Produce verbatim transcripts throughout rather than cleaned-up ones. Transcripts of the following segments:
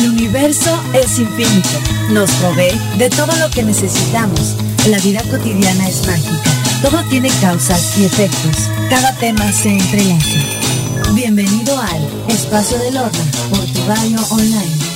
El universo es infinito, nos provee de todo lo que necesitamos. La vida cotidiana es mágica, todo tiene causas y efectos, cada tema se entrelaza. Bienvenido al Espacio de Lorna por tu radio online.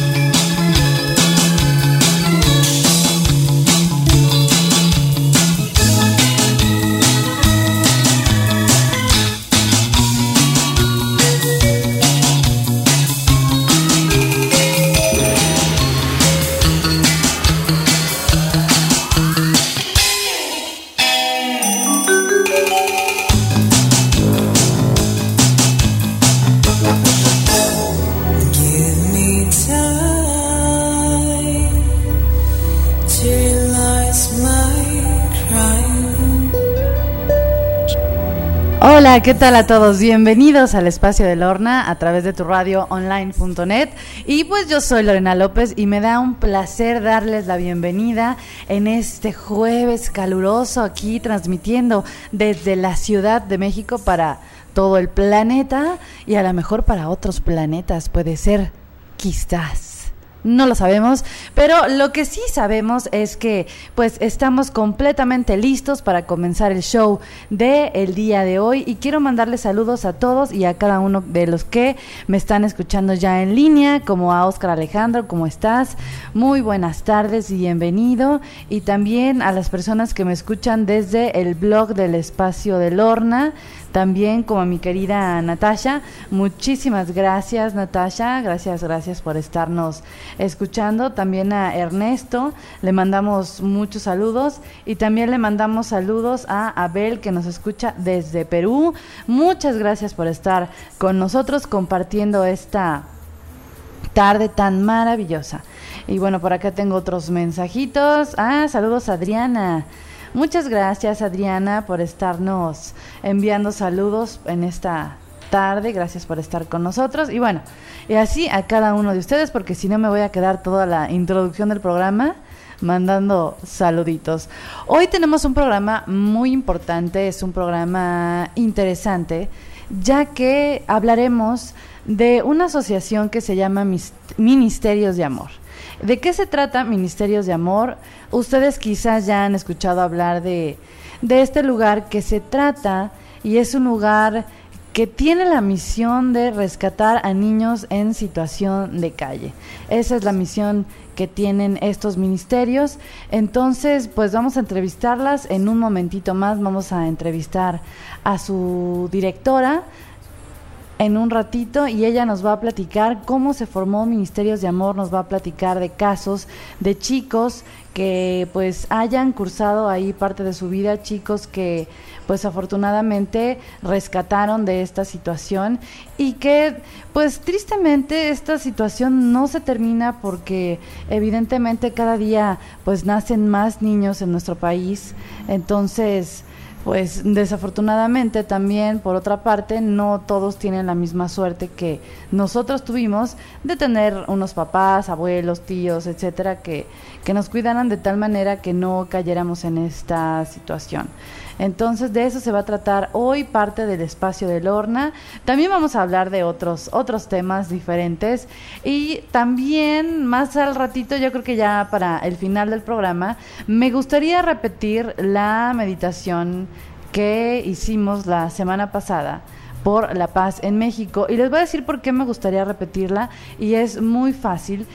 Hola, ¿qué tal a todos? Bienvenidos al Espacio de Lorna a través de tu radio online punto net. Y pues yo soy Lorena López y me da un placer darles la bienvenida en este jueves caluroso aquí transmitiendo desde la Ciudad de México para todo el planeta y a lo mejor para otros planetas, puede ser, quizás. No lo sabemos, pero lo que sí sabemos es que pues estamos completamente listos para comenzar el show del día de hoy y quiero mandarles saludos a todos y a cada uno de los que me están escuchando ya en línea, como a Oscar Alejandro, ¿cómo estás? Muy buenas tardes y bienvenido, y también a las personas que me escuchan desde el blog del Espacio de Lorna, también como a mi querida Natasha. Muchísimas gracias, Natasha, gracias, gracias por estarnos escuchando. También a Ernesto le mandamos muchos saludos y también le mandamos saludos a Abel, que nos escucha desde Perú. Muchas gracias por estar con nosotros compartiendo esta tarde tan maravillosa. Y bueno, por acá tengo otros mensajitos. Ah, saludos a Adriana. Muchas gracias, Adriana, por estarnos enviando saludos en esta tarde. Gracias por estar con nosotros. Y bueno, y así a cada uno de ustedes, porque si no me voy a quedar toda la introducción del programa mandando saluditos. Hoy tenemos un programa muy importante, es un programa interesante, ya que hablaremos de una asociación que se llama Ministerios de Amor. ¿De qué se trata Ministerios de Amor? Ustedes quizás ya han escuchado hablar de, de este lugar que se trata, y es un lugar que tiene la misión de rescatar a niños en situación de calle. Esa es la misión que tienen estos ministerios. Entonces, pues vamos a entrevistarlas en un momentito más. Vamos a entrevistar a su directora en un ratito y ella nos va a platicar cómo se formó Ministerios de Amor, nos va a platicar de casos de chicos que pues hayan cursado ahí parte de su vida, chicos que pues afortunadamente rescataron de esta situación y que pues tristemente esta situación no se termina, porque evidentemente cada día pues nacen más niños en nuestro país. Entonces pues desafortunadamente también, por otra parte, no todos tienen la misma suerte que nosotros tuvimos de tener unos papás, abuelos, tíos, etcétera, que, que nos cuidaran de tal manera que no cayéramos en esta situación. Entonces, de eso se va a tratar hoy parte del Espacio de Lorna. También vamos a hablar de otros otros temas diferentes, y también más al ratito, yo creo que ya para el final del programa, me gustaría repetir la meditación que hicimos la semana pasada por la paz en México, y les voy a decir por qué me gustaría repetirla, y es muy fácil.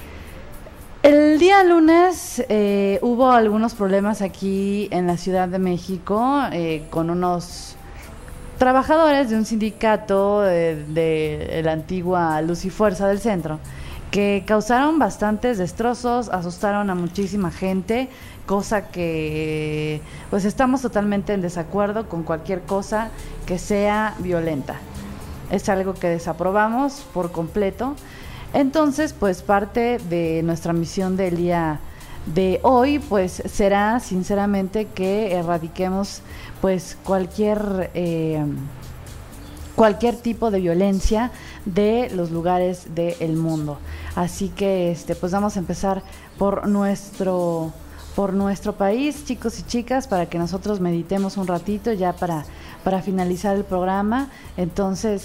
El día lunes eh, hubo algunos problemas aquí en la Ciudad de México eh, con unos trabajadores de un sindicato eh, de la antigua Luz y Fuerza del Centro, que causaron bastantes destrozos, asustaron a muchísima gente, cosa que pues estamos totalmente en desacuerdo con cualquier cosa que sea violenta. Es algo que desaprobamos por completo. Entonces, pues parte de nuestra misión del día de hoy, pues será sinceramente que erradiquemos pues cualquier eh, cualquier tipo de violencia de los lugares del mundo. Así que este pues vamos a empezar por nuestro por nuestro país, chicos y chicas, para que nosotros meditemos un ratito ya para para finalizar el programa. Entonces,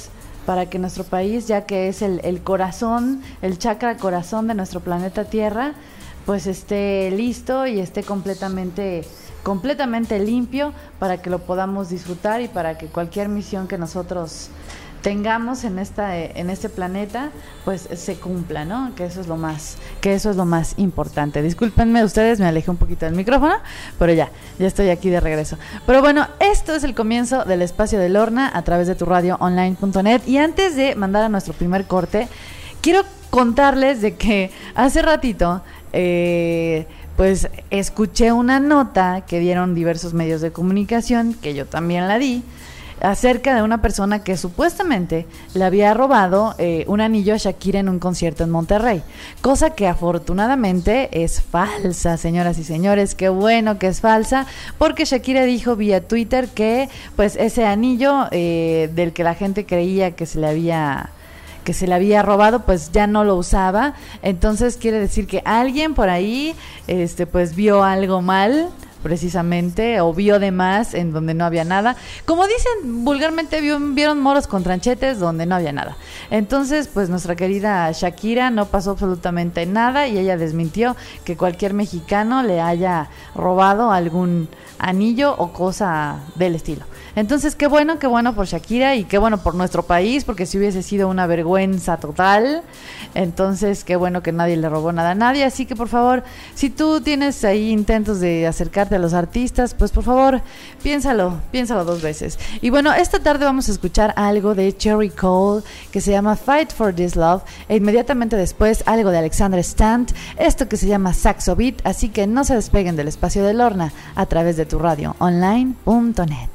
para que nuestro país, ya que es el, el corazón, el chakra corazón de nuestro planeta Tierra, pues esté listo y esté completamente completamente limpio para que lo podamos disfrutar y para que cualquier misión que nosotros tengamos en esta en este planeta pues se cumpla, ¿no? Que eso es lo más que eso es lo más importante. Discúlpenme ustedes, me alejé un poquito del micrófono, pero ya ya estoy aquí de regreso. Pero bueno, esto es el comienzo del espacio de Lorna a través de tu radio online punto net, y antes de mandar a nuestro primer corte, quiero contarles de que hace ratito eh pues escuché una nota que dieron diversos medios de comunicación, que yo también la di, acerca de una persona que supuestamente le había robado eh, un anillo a Shakira en un concierto en Monterrey, cosa que afortunadamente es falsa, señoras y señores. Qué bueno que es falsa, porque Shakira dijo vía Twitter que pues ese anillo eh, del que la gente creía que se le había... que se le había robado, pues ya no lo usaba. Entonces quiere decir que alguien por ahí este pues vio algo mal, precisamente, o vio de más en donde no había nada. Como dicen vulgarmente, vio, vieron moros con tranchetes donde no había nada. Entonces, pues nuestra querida Shakira no pasó absolutamente nada, y ella desmintió que cualquier mexicano le haya robado algún anillo o cosa del estilo. Entonces, qué bueno, qué bueno por Shakira, y qué bueno por nuestro país, porque si hubiese sido una vergüenza total. Entonces, qué bueno que nadie le robó nada a nadie. Así que, por favor, si tú tienes ahí intentos de acercarte a los artistas, pues por favor, piénsalo, piénsalo dos veces. Y bueno, esta tarde vamos a escuchar algo de Cherry Cole que se llama Fight for This Love, e inmediatamente después algo de Alexander Stant, esto que se llama Saxo Beat. Así que no se despeguen del espacio de Lorna a través de tu radio online punto net.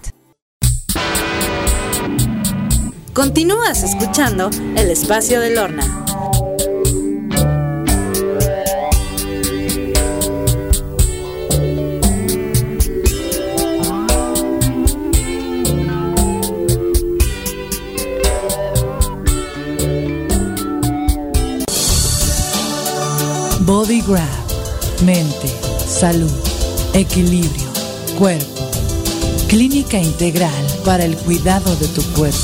Continúas escuchando el espacio de Lorna. Body Grab, mente, salud, equilibrio, cuerpo. Clínica integral para el cuidado de tu cuerpo.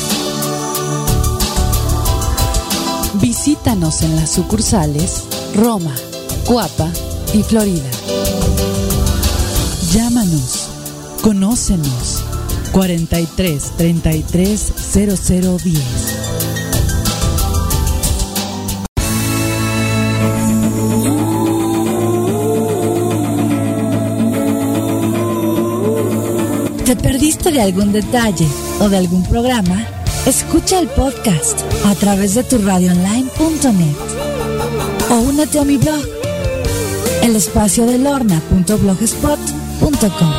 Visítanos en las sucursales Roma, Coapa y Florida. Llámanos, conócenos, cuarenta y tres, treinta y tres, cero cero diez. ¿Te perdiste de algún detalle o de algún programa? Escucha el podcast a través de tu radio online punto net o únete a mi blog, el espacio de lorna punto blogspot punto com.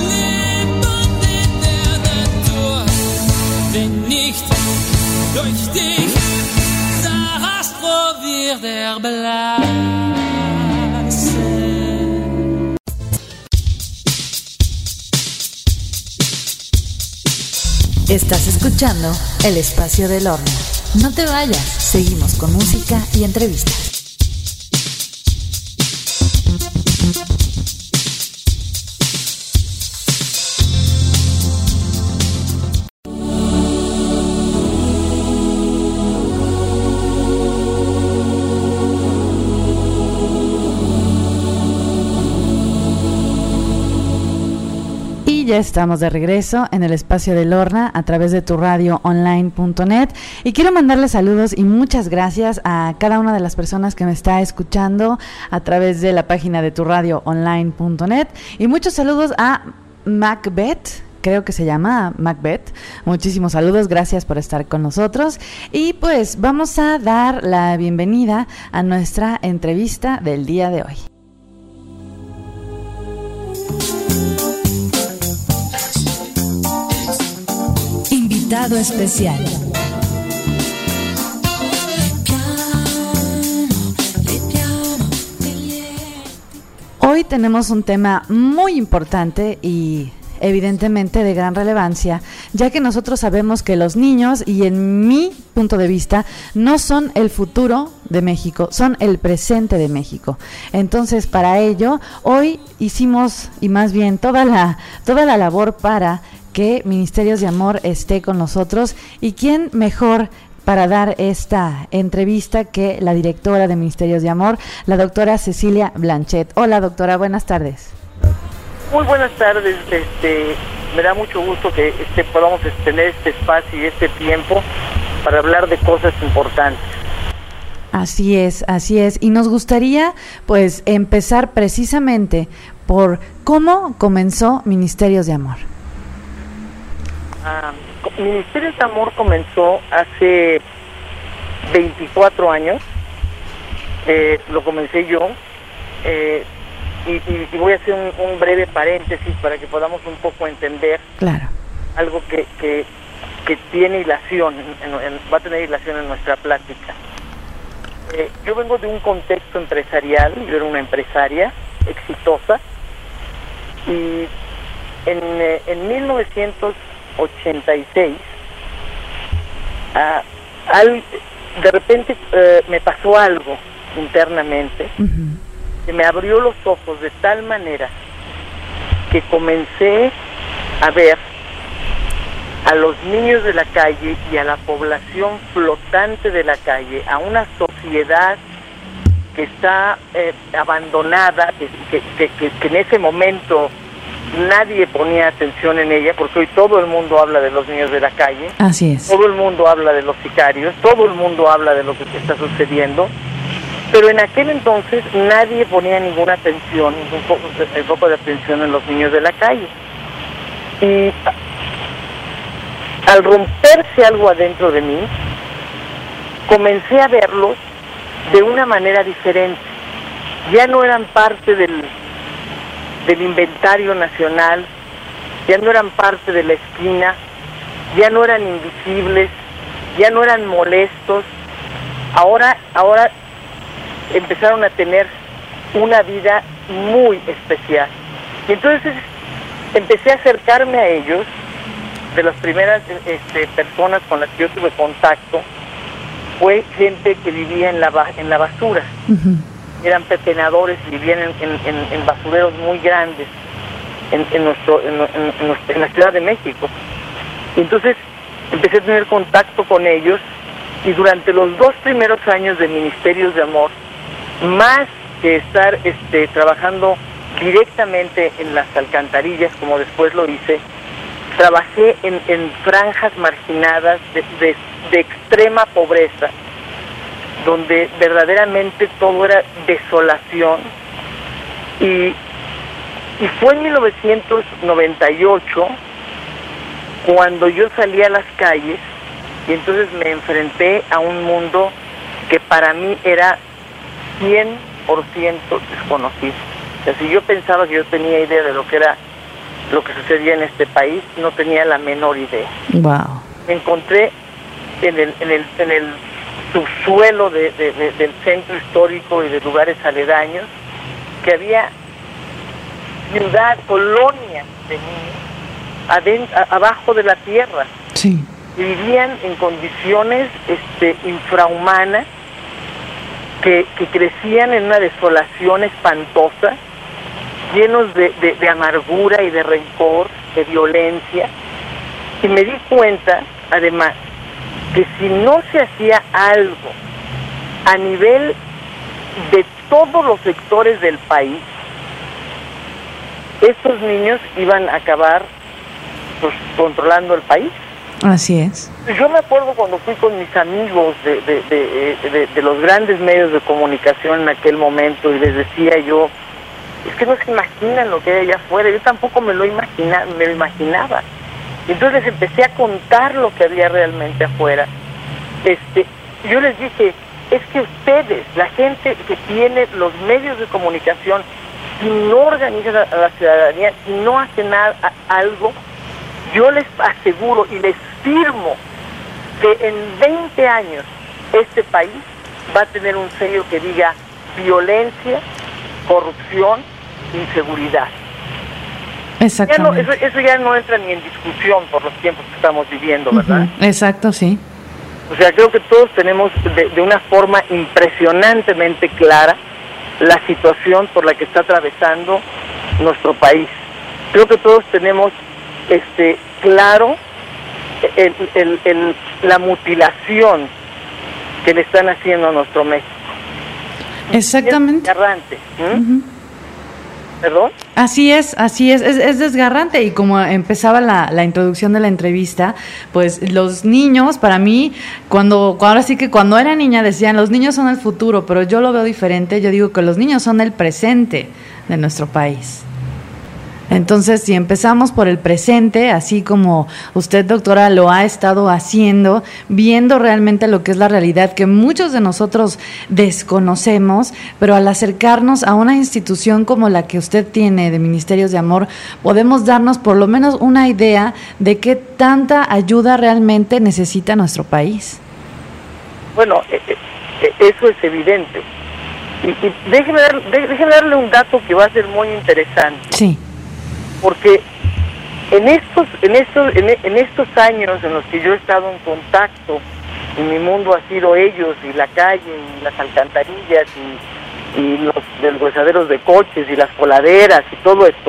Estás escuchando el espacio de Lorna. No te vayas, seguimos con música y entrevistas. Ya estamos de regreso en el espacio de Lorna a través de tu radio online punto net, y quiero mandarle saludos y muchas gracias a cada una de las personas que me está escuchando a través de la página de tu radio online punto net, y muchos saludos a Macbeth, creo que se llama Macbeth. Muchísimos saludos, gracias por estar con nosotros, y pues vamos a dar la bienvenida a nuestra entrevista del día de hoy. Invitado especial. Hoy tenemos un tema muy importante y evidentemente de gran relevancia, ya que nosotros sabemos que los niños, y en mi punto de vista, no son el futuro de México, son el presente de México. Entonces, para ello, hoy hicimos, y más bien toda la, toda la labor para que Ministerios de Amor esté con nosotros. ¿Y quién mejor para dar esta entrevista que la directora de Ministerios de Amor, la doctora Cecilia Blanchet? Hola, doctora, buenas tardes. Muy buenas tardes, este, me da mucho gusto que este, podamos tener este espacio y este tiempo para hablar de cosas importantes. Así es, así es. Y nos gustaría, pues, empezar precisamente por cómo comenzó Ministerios de Amor. Ah, Ministerios de Amor comenzó hace veinticuatro años. Eh, lo comencé yo. Eh, y, y, y voy a hacer un, un breve paréntesis para que podamos un poco entender claro. algo que, que, que tiene hilación, en, en, va a tener hilación en nuestra plática. Eh, yo vengo de un contexto empresarial, yo era una empresaria exitosa, y en, eh, en mil novecientos ochenta y seis, ah, al, de repente eh, me pasó algo internamente, uh-huh. que me abrió los ojos de tal manera que comencé a ver a los niños de la calle y a la población flotante de la calle, a una sociedad que está eh, abandonada, que, que, que, que, que en ese momento nadie ponía atención en ella, porque hoy todo el mundo habla de los niños de la calle. Así es. Todo el mundo habla de los sicarios, todo el mundo habla de lo que está sucediendo, pero en aquel entonces nadie ponía ninguna atención, un poco, un poco de atención en los niños de la calle. Y al romperse algo adentro de mí, comencé a verlos de una manera diferente. Ya no eran parte del, del inventario nacional, ya no eran parte de la esquina, ya no eran invisibles, ya no eran molestos. Ahora, ahora empezaron a tener una vida muy especial. Y entonces empecé a acercarme a ellos. De las primeras este, personas con las que yo tuve contacto fue gente que vivía en la en la basura. Uh-huh. Eran pepenadores, vivían en, en, en, en basureros muy grandes en, en, nuestro, en, en, en, nuestro, en la Ciudad de México. Y entonces empecé a tener contacto con ellos, y durante los dos primeros años de Ministerios de Amor, más que estar este, trabajando directamente en las alcantarillas, como después lo hice, trabajé en, en franjas marginadas de, de, de extrema pobreza, donde verdaderamente todo era desolación. Y, y fue en mil novecientos noventa y ocho cuando yo salí a las calles, y entonces me enfrenté a un mundo que para mí era cien por ciento desconocido. O sea, si yo pensaba que yo tenía idea de lo que era lo que sucedía en este país, no tenía la menor idea. Wow. Me encontré en el en el en el subsuelo de, de, de, del centro histórico y de lugares aledaños, que había ciudad, colonia de niños adentro, a, abajo de la tierra. Sí. Y vivían en condiciones este infrahumanas, que, que crecían en una desolación espantosa, llenos de, de, de amargura y de rencor, de violencia. Y me di cuenta, además, que si no se hacía algo a nivel de todos los sectores del país, estos niños iban a acabar pues, controlando el país. Así es. Yo me acuerdo cuando fui con mis amigos de, de, de, de, de los grandes medios de comunicación en aquel momento, y les decía yo, es que no se imaginan lo que hay allá afuera. Yo tampoco me lo imagina, me lo imaginaba. Entonces les empecé a contar lo que había realmente afuera. Este, yo les dije, es que ustedes, la gente que tiene los medios de comunicación, si no organizan a la ciudadanía, si no hacen nada, a, algo, yo les aseguro y les firmo que en veinte años este país va a tener un sello que diga violencia, corrupción, inseguridad. Exactamente. Ya no, eso, eso ya no entra ni en discusión por los tiempos que estamos viviendo, ¿verdad? Uh-huh. Exacto, sí. O sea, creo que todos tenemos de, de una forma impresionantemente clara la situación por la que está atravesando nuestro país. Creo que todos tenemos este claro el, el, el, la mutilación que le están haciendo a nuestro México. Exactamente. Es desgarrante. ¿Mm? Uh-huh. ¿Perdón? Así es, así es, es, es desgarrante, y como empezaba la, la introducción de la entrevista, pues los niños, para mí, cuando, ahora sí que cuando era niña decían, los niños son el futuro, pero yo lo veo diferente, yo digo que los niños son el presente de nuestro país. Entonces, si empezamos por el presente, así como usted, doctora, lo ha estado haciendo, viendo realmente lo que es la realidad que muchos de nosotros desconocemos, pero al acercarnos a una institución como la que usted tiene de Ministerios de Amor, podemos darnos por lo menos una idea de qué tanta ayuda realmente necesita nuestro país. Bueno, eh, eh, eso es evidente. Y, y déjeme, dar, déjeme darle un dato que va a ser muy interesante. Sí. Porque en estos, en estos, en, en estos años en los que yo he estado en contacto, y mi mundo ha sido ellos, y la calle, y las alcantarillas, y, y los deshuesaderos de coches, y las coladeras, y todo esto,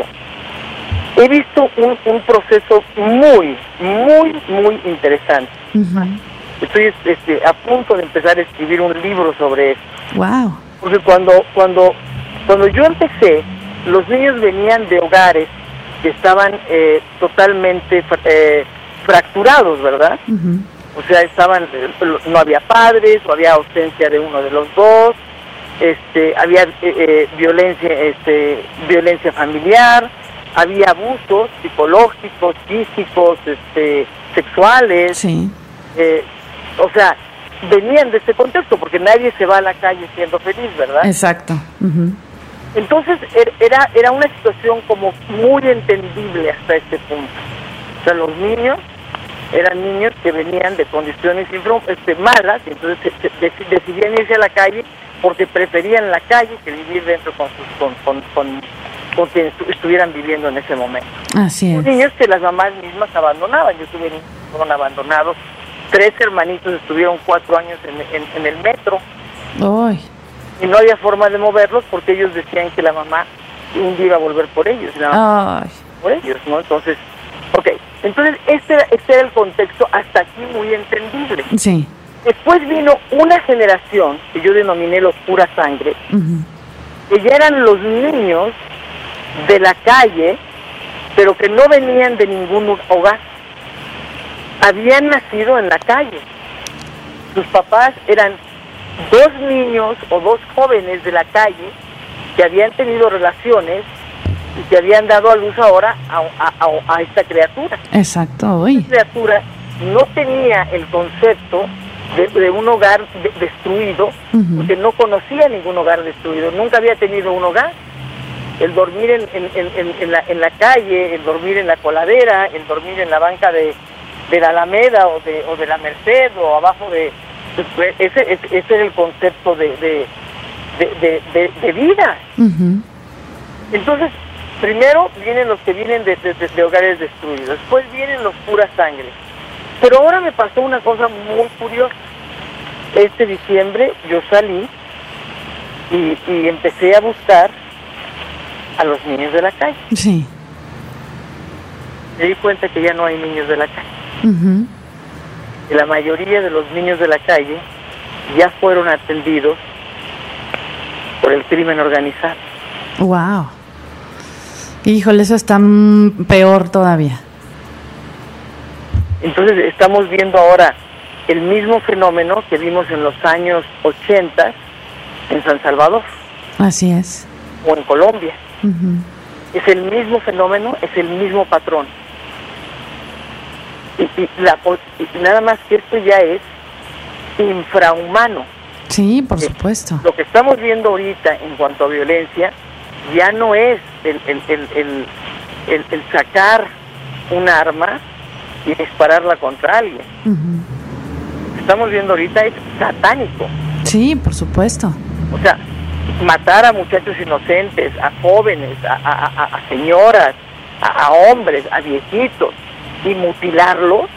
he visto un, un proceso muy, muy, muy interesante. Uh-huh. Estoy este, a punto de empezar a escribir un libro sobre esto. Wow. Porque cuando, cuando, cuando yo empecé, los niños venían de hogares que estaban eh, totalmente eh, fracturados, ¿verdad? Uh-huh. O sea, estaban, no había padres, o había ausencia de uno de los dos, este, había eh, eh, violencia, este, violencia familiar, había abusos psicológicos, físicos, este, sexuales. Sí. Eh, o sea, venían de ese contexto, porque nadie se va a la calle siendo feliz, ¿verdad? Exacto. Uh-huh. Entonces era era una situación como muy entendible hasta este punto. O sea, los niños eran niños que venían de condiciones este, malas, y entonces se, se, decidían irse a la calle porque preferían la calle que vivir dentro con sus, con, con, con, con quienes estuvieran viviendo en ese momento. Así es. Niños que las mamás mismas abandonaban. Yo tuve niños que fueron abandonados. Tres hermanitos estuvieron cuatro años en, en, en el metro. Ay. Y no había forma de moverlos porque ellos decían que la mamá un día iba a volver por ellos, y nada más por ellos, ¿no? Entonces, ok, entonces este, este era el contexto hasta aquí muy entendible. Sí. Después vino una generación que yo denominé los pura sangre, Uh-huh. que ya eran los niños de la calle, pero que no venían de ningún hogar. Habían nacido en la calle. Sus papás eran dos niños o dos jóvenes de la calle que habían tenido relaciones y que habían dado a luz ahora a, a, a, a esta criatura. Exacto, hoy. Esta criatura no tenía el concepto de, de un hogar de, destruido, uh-huh. porque no conocía ningún hogar destruido, nunca había tenido un hogar. El dormir en, en, en, en, la, en la calle, el dormir en la coladera, el dormir en la banca de, de la Alameda o de, o de la Merced o abajo de... Ese, ese, ese era el concepto de, de, de, de, de, de vida. Uh-huh. Entonces, primero vienen los que vienen de, de, de hogares destruidos, después vienen los pura sangre. Pero ahora me pasó una cosa muy curiosa. Este diciembre yo salí y, y empecé a buscar a los niños de la calle. Sí. Me di cuenta que ya no hay niños de la calle. Uh-huh. Y la mayoría de los niños de la calle ya fueron atendidos por el crimen organizado. Wow. Híjole, eso está peor todavía. Entonces estamos viendo ahora el mismo fenómeno que vimos en los años ochenta en San Salvador. Así es. O en Colombia. Uh-huh. Es el mismo fenómeno, es el mismo patrón. Y, y, la, y nada más que esto ya es infrahumano. Sí, por supuesto. Lo que estamos viendo ahorita en cuanto a violencia ya no es el, el, el, el, el, el sacar un arma y dispararla contra alguien. Uh-huh. Lo que estamos viendo ahorita es satánico. Sí, por supuesto. O sea, matar a muchachos inocentes, a jóvenes, a, a, a, a señoras, a, a hombres, a viejitos, y mutilarlos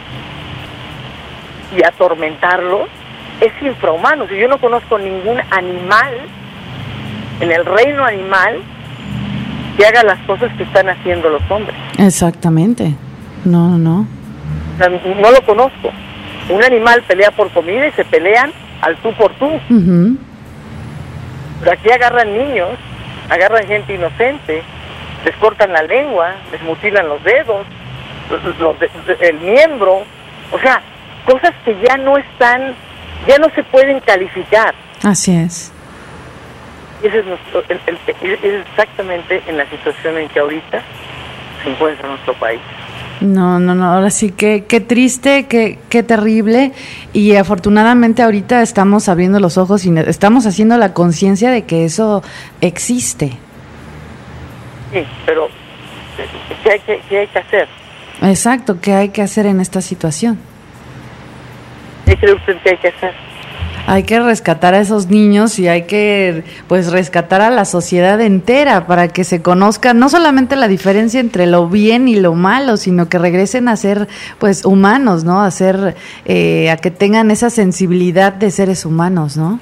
y atormentarlos es infrahumano. Si yo no conozco ningún animal en el reino animal que haga las cosas que están haciendo los hombres. Exactamente. No, no. O sea, no lo conozco. Un animal pelea por comida y se pelean al tú por tú. Uh-huh. Pero aquí agarran niños, agarran gente inocente, les cortan la lengua, les mutilan los dedos, los, los de, el miembro, o sea, cosas que ya no están, ya no se pueden calificar. Así es. Y ese es, nuestro, el, el, es exactamente en la situación en que ahorita se encuentra nuestro país. No, no, no, ahora sí que qué triste, qué, qué terrible, y afortunadamente ahorita estamos abriendo los ojos y estamos haciendo la conciencia de que eso existe. Sí, pero ¿qué hay que, qué hay que hacer? Exacto, ¿qué hay que hacer en esta situación? ¿Qué cree usted que hay que hacer? Hay que rescatar a esos niños y hay que, pues, rescatar a la sociedad entera para que se conozca no solamente la diferencia entre lo bien y lo malo, sino que regresen a ser, pues, humanos, ¿no? A ser, eh, a que tengan esa sensibilidad de seres humanos, ¿no?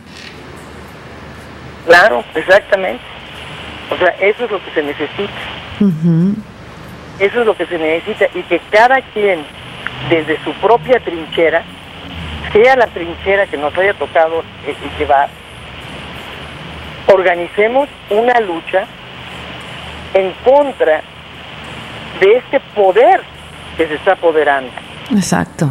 Claro, exactamente. O sea, eso es lo que se necesita. Uh-huh. Eso es lo que se necesita, y que cada quien, desde su propia trinchera, sea la trinchera que nos haya tocado eh, llevar, organicemos una lucha en contra de este poder que se está apoderando. Exacto.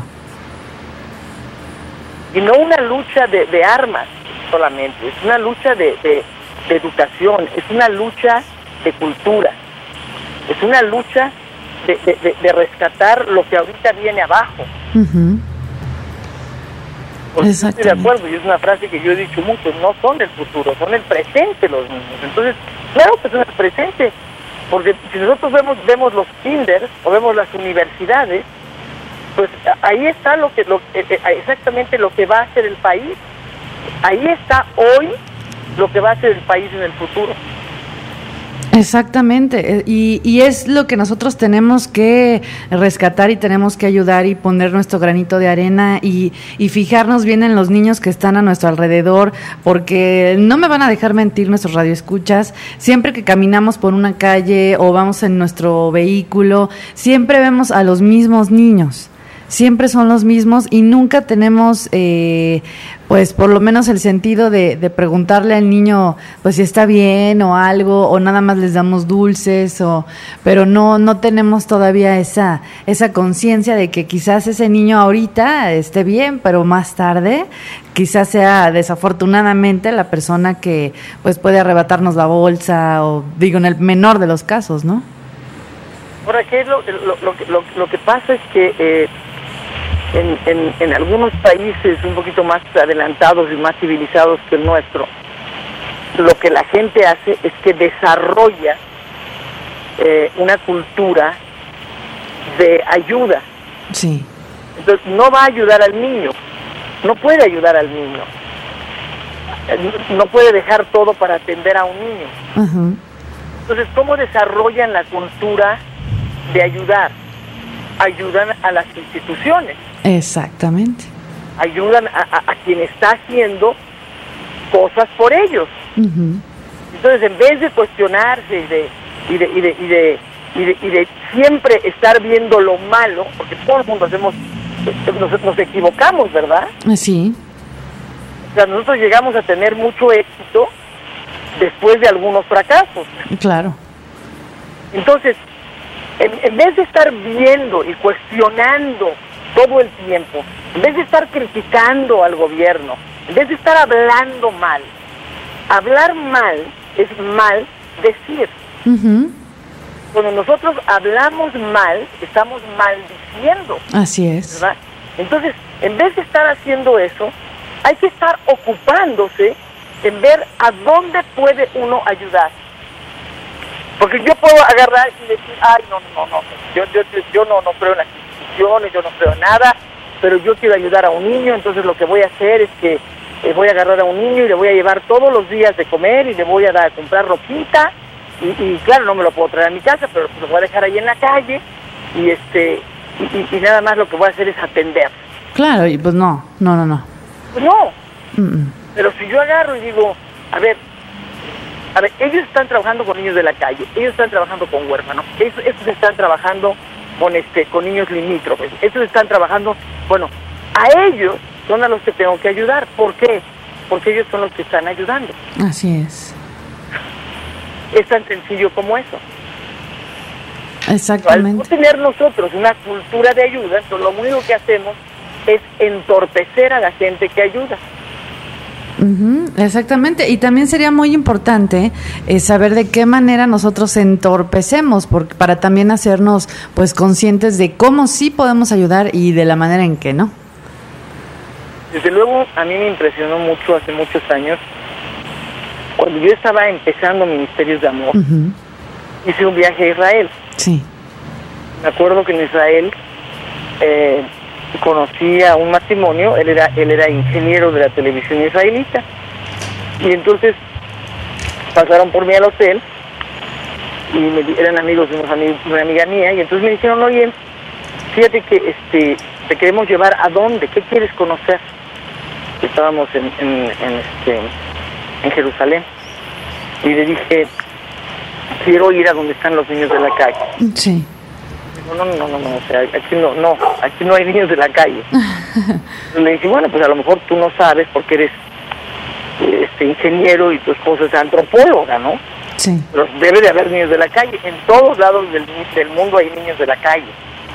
Y no una lucha de, de armas solamente, es una lucha de, de, de educación, es una lucha de cultura, es una lucha de, de, de, de rescatar lo que ahorita viene abajo. Uh-huh. Porque estoy de acuerdo, y es una frase que yo he dicho mucho, no son el futuro, son el presente los niños. Entonces, claro que son el presente, porque si nosotros vemos vemos los kinders o vemos las universidades, pues ahí está lo que lo, exactamente lo que va a ser el país. Ahí está hoy lo que va a ser el país en el futuro. Exactamente, y, y es lo que nosotros tenemos que rescatar y tenemos que ayudar y poner nuestro granito de arena y, y fijarnos bien en los niños que están a nuestro alrededor, porque no me van a dejar mentir nuestros radioescuchas, siempre que caminamos por una calle o vamos en nuestro vehículo, siempre vemos a los mismos niños. Siempre son los mismos y nunca tenemos, eh, pues, por lo menos el sentido de, de preguntarle al niño, pues, si está bien o algo, o nada más les damos dulces, o, pero no, no tenemos todavía esa, esa conciencia de que quizás ese niño ahorita esté bien, pero más tarde quizás sea desafortunadamente la persona que, pues, puede arrebatarnos la bolsa, o digo, en el menor de los casos, ¿no? Ahora, ¿qué es lo, lo, lo, lo, lo que pasa? Es que eh, En, en, en algunos países un poquito más adelantados y más civilizados que el nuestro, lo que la gente hace es que desarrolla eh, una cultura de ayuda. Sí. Entonces no va a ayudar al niño, no puede ayudar al niño, no puede dejar todo para atender a un niño. Uh-huh. Entonces, ¿cómo desarrollan la cultura de ayudar? Ayudan a las instituciones. Exactamente. Ayudan a, a, a quien está haciendo cosas por ellos. Uh-huh. Entonces, en vez de cuestionarse y de, y de, y de, y de, y de, y de siempre estar viendo lo malo, porque todo el mundo hacemos, nos, nos equivocamos, ¿verdad? Sí. O sea, nosotros llegamos a tener mucho éxito después de algunos fracasos. Claro. Entonces, en, en vez de estar viendo y cuestionando todo el tiempo, en vez de estar criticando al gobierno, en vez de estar hablando mal, hablar mal es mal decir. Uh-huh. Cuando nosotros hablamos mal, estamos maldiciendo. Así es. ¿Verdad? Entonces, en vez de estar haciendo eso, hay que estar ocupándose en ver a dónde puede uno ayudar. Porque yo puedo agarrar y decir, ay, no, no, no, yo, yo, yo no, no creo en las instituciones, yo no creo en nada, pero yo quiero ayudar a un niño, entonces lo que voy a hacer es que eh, voy a agarrar a un niño y le voy a llevar todos los días de comer y le voy a dar a comprar ropita, y, y claro, no me lo puedo traer a mi casa, pero lo voy a dejar ahí en la calle, y este y, y, y nada más lo que voy a hacer es atender. Claro, y pues no, no, no, no. Pues no, Uh-uh. pero si yo agarro y digo, a ver, A ver, ellos están trabajando con niños de la calle, ellos están trabajando con huérfanos, ellos, estos están trabajando con este con niños limítrofes. Estos están trabajando, bueno, a ellos son a los que tengo que ayudar. ¿Por qué? Porque ellos son los que están ayudando. Así es. Es tan sencillo como eso. Exactamente. Al no tener nosotros una cultura de ayuda, pues lo único que hacemos es entorpecer a la gente que ayuda. Uh-huh, exactamente, y también sería muy importante eh, saber de qué manera nosotros entorpecemos, porque para también hacernos pues conscientes de cómo sí podemos ayudar y de la manera en que no. Desde luego, a mí me impresionó mucho hace muchos años, cuando yo estaba empezando Ministerios de Amor, uh-huh. hice un viaje a Israel. Sí. Me acuerdo que en Israel eh, conocí a un matrimonio, él era él era ingeniero de la televisión israelita, y entonces pasaron por mí al hotel y me, eran amigos de, unos amigos de una amiga mía, y entonces me dijeron, oye, fíjate que este te queremos llevar a dónde, ¿qué quieres conocer? Estábamos en, en, en este en Jerusalén, y le dije, quiero ir a donde están los niños de la calle. Sí. No, no, no, no, no, o sea, aquí no, no, aquí no hay niños de la calle. Le dije, bueno, pues a lo mejor tú no sabes porque eres este ingeniero y tu esposa es antropóloga, ¿no? Sí. Pero debe de haber niños de la calle. En todos lados del, del mundo hay niños de la calle.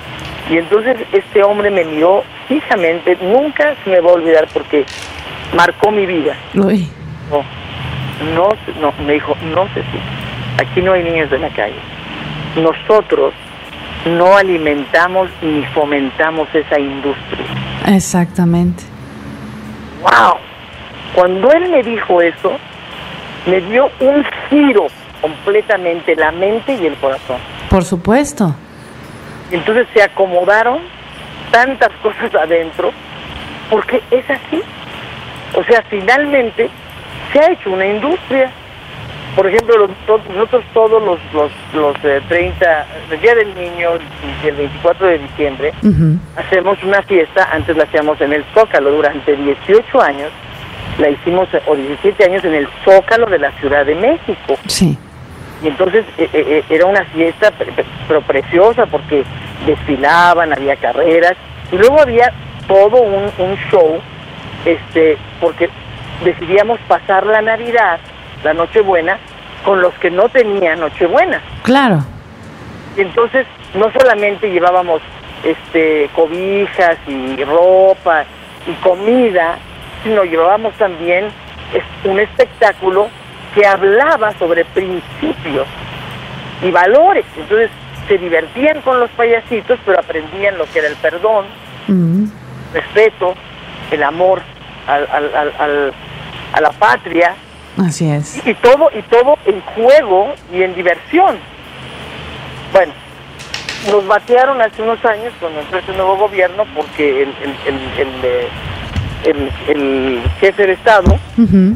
Y entonces este hombre me miró fijamente, nunca se me va a olvidar porque marcó mi vida. Uy. No, no, no, me dijo, no sé si, aquí no hay niños de la calle. Nosotros no alimentamos ni fomentamos esa industria. Exactamente. ¡Wow! Cuando él me dijo eso, me dio un giro completamente la mente y el corazón. Por supuesto. Y entonces se acomodaron tantas cosas adentro, porque es así. O sea, finalmente se ha hecho una industria. Por ejemplo, los, to, nosotros todos los los, los eh, treinta, el Día del Niño y el veinticuatro de diciembre, uh-huh. hacemos una fiesta. Antes la hacíamos en el Zócalo, durante dieciocho años la hicimos, o diecisiete años, en el Zócalo de la Ciudad de México. Sí. Y entonces eh, eh, era una fiesta pre- pre- pero preciosa, porque desfilaban, había carreras, y luego había todo un, un show, este porque decidíamos pasar la Navidad, la Nochebuena, con los que no tenían Nochebuena. Claro. Y entonces no solamente llevábamos este cobijas y ropa y comida, sino llevábamos también un espectáculo que hablaba sobre principios y valores. Entonces se divertían con los payasitos, pero aprendían lo que era el perdón, uh-huh. respeto, el amor al, al, al, al, a la patria. Así es. Y, y todo y todo en juego y en diversión. Bueno, nos batearon hace unos años cuando entró este nuevo gobierno, porque el el el, el, el, el jefe de Estado, uh-huh.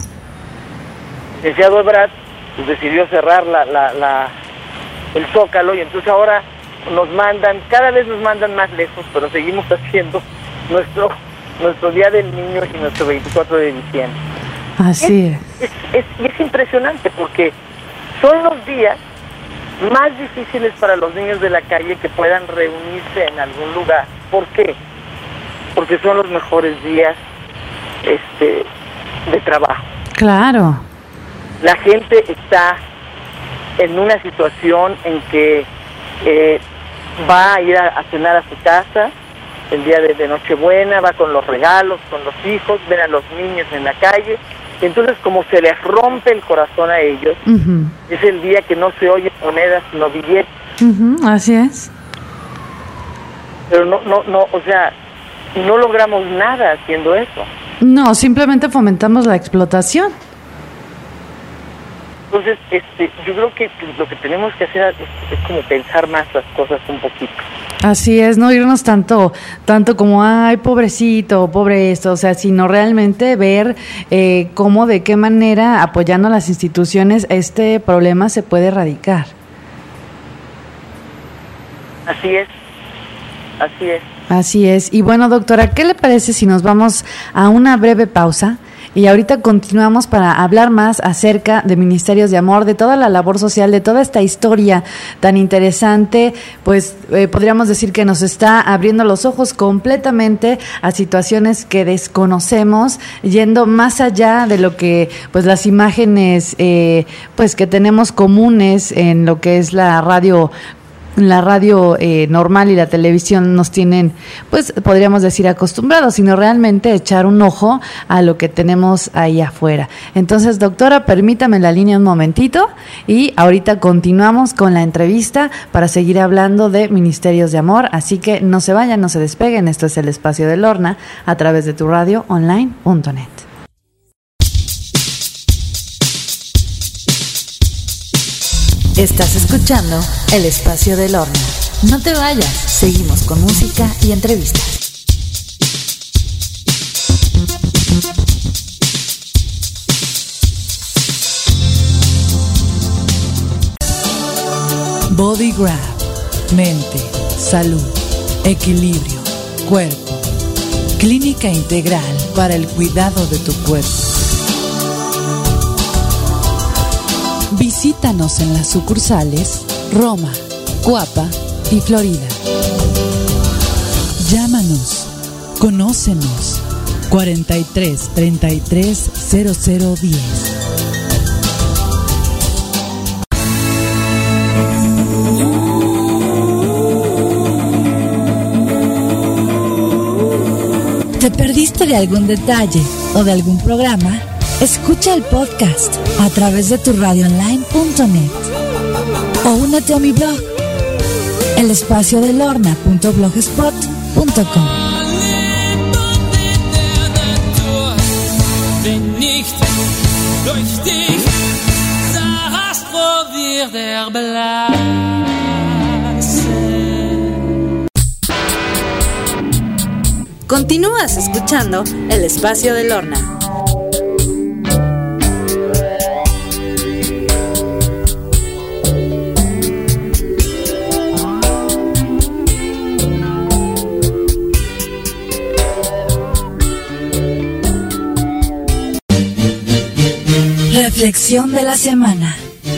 el licenciado Ebrard, pues decidió cerrar la, la, la el Zócalo, y entonces ahora nos mandan, cada vez nos mandan más lejos, pero seguimos haciendo nuestro nuestro Día del Niño y nuestro veinticuatro de diciembre. Así es. Es, es, es, es impresionante, porque son los días más difíciles para los niños de la calle que puedan reunirse en algún lugar. ¿Por qué? Porque son los mejores días este, de trabajo. Claro. La gente está en una situación en que eh, va a ir a, a cenar a su casa el día de, de Nochebuena, va con los regalos, con los hijos, ven a los niños en la calle. Entonces, como se les rompe el corazón a ellos, uh-huh. es el día que no se oye monedas, sino billetes. Uh-huh, así es. Pero no, no, no, o sea, no logramos nada haciendo eso. No, simplemente fomentamos la explotación. Entonces, este, yo creo que lo que tenemos que hacer es, es como pensar más las cosas un poquito. Así es, no irnos tanto tanto como, ay, pobrecito, pobre esto, o sea, sino realmente ver eh, cómo, de qué manera, apoyando a las instituciones, este problema se puede erradicar. Así es, así es. Así es. Y bueno, doctora, ¿qué le parece si nos vamos a una breve pausa Y ahorita continuamos para hablar más acerca de Ministerios de Amor, de toda la labor social, de toda esta historia tan interesante, pues eh, podríamos decir que nos está abriendo los ojos completamente a situaciones que desconocemos, yendo más allá de lo que pues las imágenes eh, pues que tenemos comunes en lo que es la radio la radio eh, normal y la televisión nos tienen, pues podríamos decir acostumbrados, sino realmente echar un ojo a lo que tenemos ahí afuera. Entonces, doctora, permítame la línea un momentito y ahorita continuamos con la entrevista para seguir hablando de Ministerios de Amor, así que no se vayan, no se despeguen, esto es El Espacio de Lorna a través de tu radio online punto net. Estás escuchando El Espacio de Lorna. No te vayas, seguimos con música y entrevistas. Body Grab, mente, salud, equilibrio, cuerpo. Clínica integral para el cuidado de tu cuerpo. Visítanos en las sucursales Roma, Coapa y Florida. Llámanos, conócenos, cuarenta y tres, treinta y tres, cero cero diez. ¿Te perdiste de algún detalle o de algún programa? Escucha el podcast a través de tu radio online punto net o únete a mi blog, el espacio de lorna punto blogspot punto com. Continúas escuchando El Espacio de Lorna. Reflexión de la semana.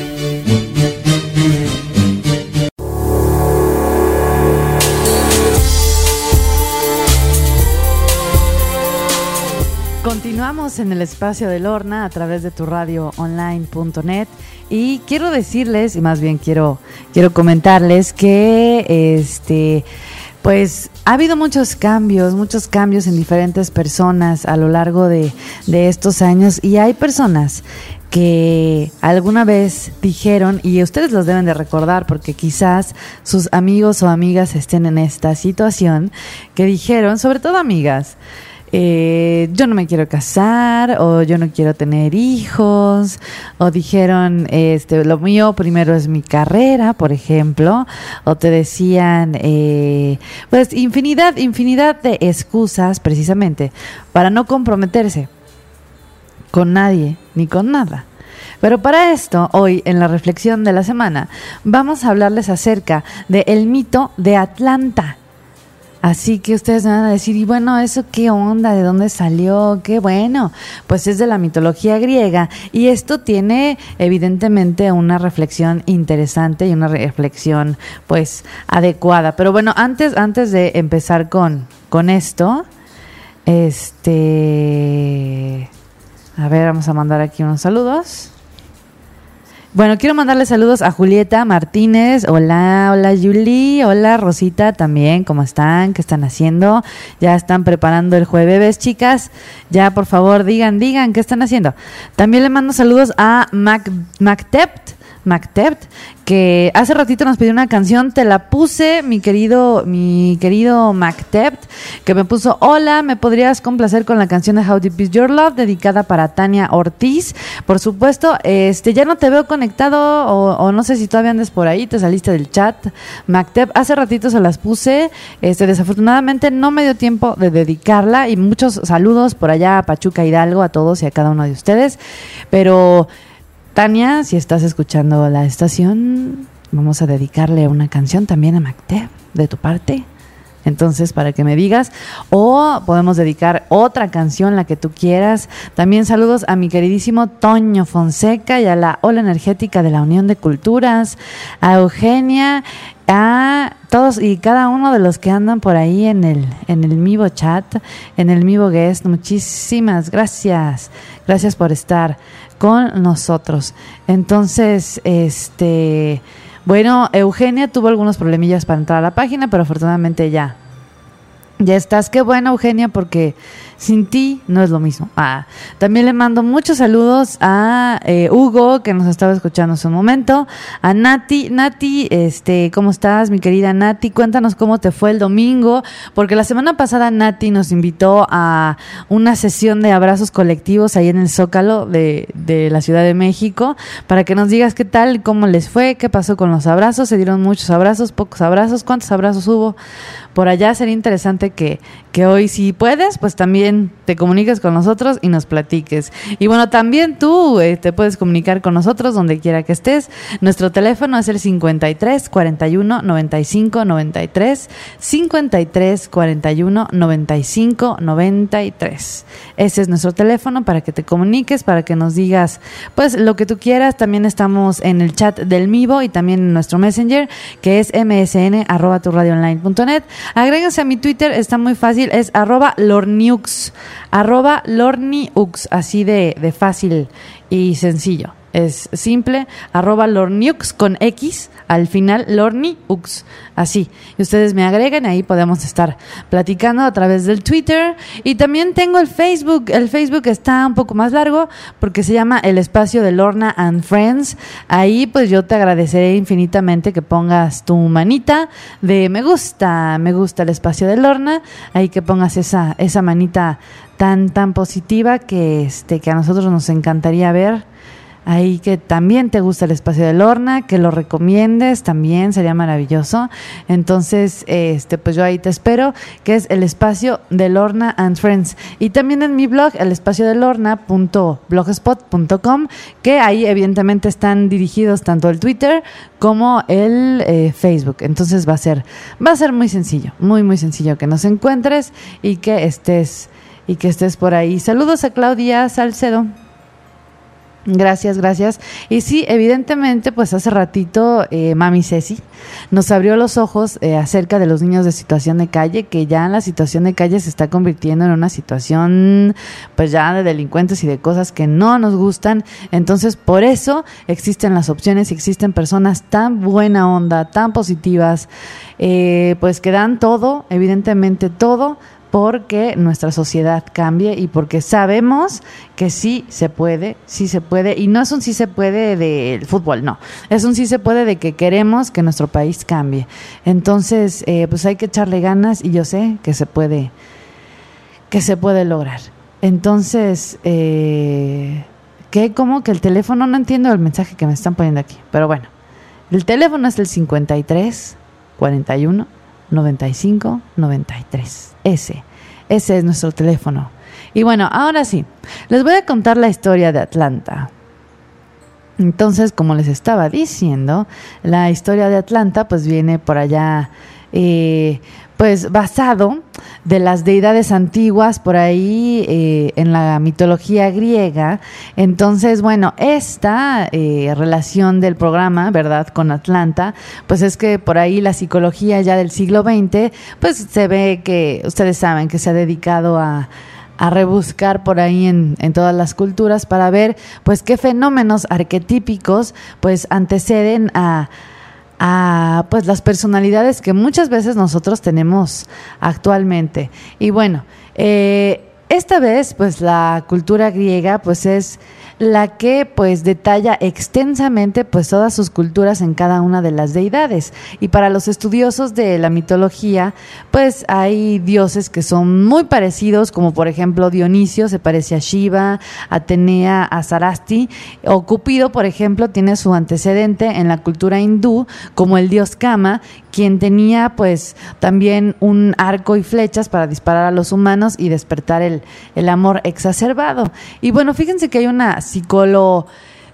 Continuamos en el Espacio de Lorna a través de tu radio online punto net y quiero decirles, y más bien quiero, quiero comentarles que este pues ha habido muchos cambios, muchos cambios en diferentes personas a lo largo de, de estos años y hay personas que alguna vez dijeron, y ustedes los deben de recordar porque quizás sus amigos o amigas estén en esta situación, que dijeron, sobre todo amigas, Eh, yo no me quiero casar, o yo no quiero tener hijos, o dijeron, este, lo mío primero es mi carrera, por ejemplo, o te decían, eh, pues infinidad, infinidad de excusas precisamente para no comprometerse con nadie ni con nada. Pero para esto, hoy en la reflexión de la semana, vamos a hablarles acerca del mito de Atlanta. Así que ustedes me van a decir, y bueno, ¿eso qué onda? ¿De dónde salió? Qué bueno. Pues es de la mitología griega y esto tiene evidentemente una reflexión interesante y una reflexión pues adecuada. Pero bueno, antes, antes de empezar con, con esto, este, a ver, vamos a mandar aquí unos saludos. Bueno, quiero mandarle saludos a Julieta Martínez. Hola, hola Yuli, hola Rosita también, ¿cómo están? ¿Qué están haciendo? ¿Ya están preparando el jueves, chicas? Ya, por favor, digan, digan, ¿qué están haciendo? También le mando saludos a Mac, Mactept, Mactept, que hace ratito nos pidió una canción, te la puse, mi querido, mi querido Mactept, que me puso, hola, ¿me podrías complacer con la canción de How Deep Is Your Love, dedicada para Tania Ortiz? Por supuesto, este, ya no te veo conectado, o, o no sé si todavía andes por ahí, te saliste del chat, Mactept, hace ratito se las puse, este, desafortunadamente no me dio tiempo de dedicarla, y muchos saludos por allá a Pachuca Hidalgo, a todos y a cada uno de ustedes, pero Tania, si estás escuchando la estación, vamos a dedicarle una canción también a Mactept, de tu parte. Entonces, para que me digas, o podemos dedicar otra canción, la que tú quieras. También saludos a mi queridísimo Toño Fonseca y a la Ola Energética de la Unión de Culturas, a Eugenia, a todos y cada uno de los que andan por ahí en el en el Mivo Chat, en el Mivo Guest. Muchísimas gracias. Gracias por estar con nosotros. Entonces, este... Bueno, Eugenia tuvo algunos problemillas para entrar a la página, pero afortunadamente ya, ya estás. Qué bueno, Eugenia, porque sin ti no es lo mismo. Ah, también le mando muchos saludos a eh, Hugo, que nos estaba escuchando hace un momento, a Nati. Nati, este, ¿cómo estás, mi querida Nati? Cuéntanos cómo te fue el domingo, porque la semana pasada Nati nos invitó a una sesión de abrazos colectivos ahí en el Zócalo de, de la Ciudad de México, para que nos digas qué tal, cómo les fue, qué pasó con los abrazos. Se dieron muchos abrazos, pocos abrazos, ¿cuántos abrazos hubo por allá? Sería interesante que, que hoy, si puedes, pues también te comuniques con nosotros y nos platiques. Y bueno, también tú eh, te puedes comunicar con nosotros donde quiera que estés. Nuestro teléfono es el cincuenta y tres, cuarenta y uno, noventa y cinco, noventa y tres, cincuenta y tres, cuarenta y uno, noventa y cinco, noventa y tres. Ese es nuestro teléfono para que te comuniques, para que nos digas pues lo que tú quieras. También estamos en el chat del Mivo y también en nuestro Messenger, que es msn arroba tu radio online punto net. Agréguense a mi Twitter, está muy fácil, es arroba lorniux, arroba lorniux, así de, de fácil y sencillo. Es simple, arroba lorniux con X al final, lorniux, así. Y ustedes me agregan, ahí podemos estar platicando a través del Twitter. Y también tengo el Facebook. El Facebook está un poco más largo porque se llama El Espacio de Lorna and Friends. Ahí pues yo te agradeceré infinitamente que pongas tu manita de me gusta, me gusta el Espacio de Lorna. Ahí que pongas esa, esa manita tan, tan positiva que, este, que a nosotros nos encantaría ver. Ahí que también te gusta el Espacio de Lorna, que lo recomiendes, también sería maravilloso. Entonces, este, pues yo ahí te espero, que es el Espacio de Lorna and Friends. Y también en mi blog, el espacio de lorna punto blogspot punto com, que ahí evidentemente están dirigidos tanto el Twitter como el eh, Facebook. Entonces va a ser, va a ser muy sencillo, muy muy sencillo que nos encuentres y que estés, y que estés por ahí. Saludos a Claudia Salcedo. Gracias, gracias. Y sí, evidentemente, pues hace ratito eh, Mami Ceci nos abrió los ojos eh, acerca de los niños de situación de calle, que ya la situación de calle se está convirtiendo en una situación pues ya de delincuentes y de cosas que no nos gustan. Entonces, por eso existen las opciones, existen personas tan buena onda, tan positivas, eh, pues que dan todo, evidentemente todo, porque nuestra sociedad cambie y porque sabemos que sí se puede, sí se puede, y no es un sí se puede del fútbol, no, es un sí se puede de que queremos que nuestro país cambie. Entonces, eh, pues hay que echarle ganas y yo sé que se puede, que se puede lograr. Entonces, eh, ¿qué? ¿Cómo que el teléfono? No entiendo el mensaje que me están poniendo aquí, pero bueno, el teléfono es el cincuenta y tres, cuarenta y uno, noventa y cinco, noventa y tres. Ese, ese es nuestro teléfono. Y bueno, ahora sí, les voy a contar la historia de Atlanta. Entonces, como les estaba diciendo, la historia de Atlanta pues viene por allá, eh, pues basado de las deidades antiguas por ahí eh, en la mitología griega. Entonces, bueno, esta eh, relación del programa, ¿verdad?, con Atlanta, pues es que por ahí la psicología ya del siglo veinte, pues se ve que, ustedes saben que se ha dedicado a a rebuscar por ahí en, en todas las culturas para ver pues qué fenómenos arquetípicos pues anteceden a a pues las personalidades que muchas veces nosotros tenemos actualmente. Y bueno, eh, esta vez pues la cultura griega pues es la que pues detalla extensamente pues todas sus culturas en cada una de las deidades. Y para los estudiosos de la mitología pues hay dioses que son muy parecidos, como por ejemplo Dionisio se parece a Shiva, Atenea a Sarasti, o Cupido por ejemplo tiene su antecedente en la cultura hindú como el dios Kama, quien tenía pues también un arco y flechas para disparar a los humanos y despertar el, el amor exacerbado. Y bueno, fíjense que hay una psicólogo,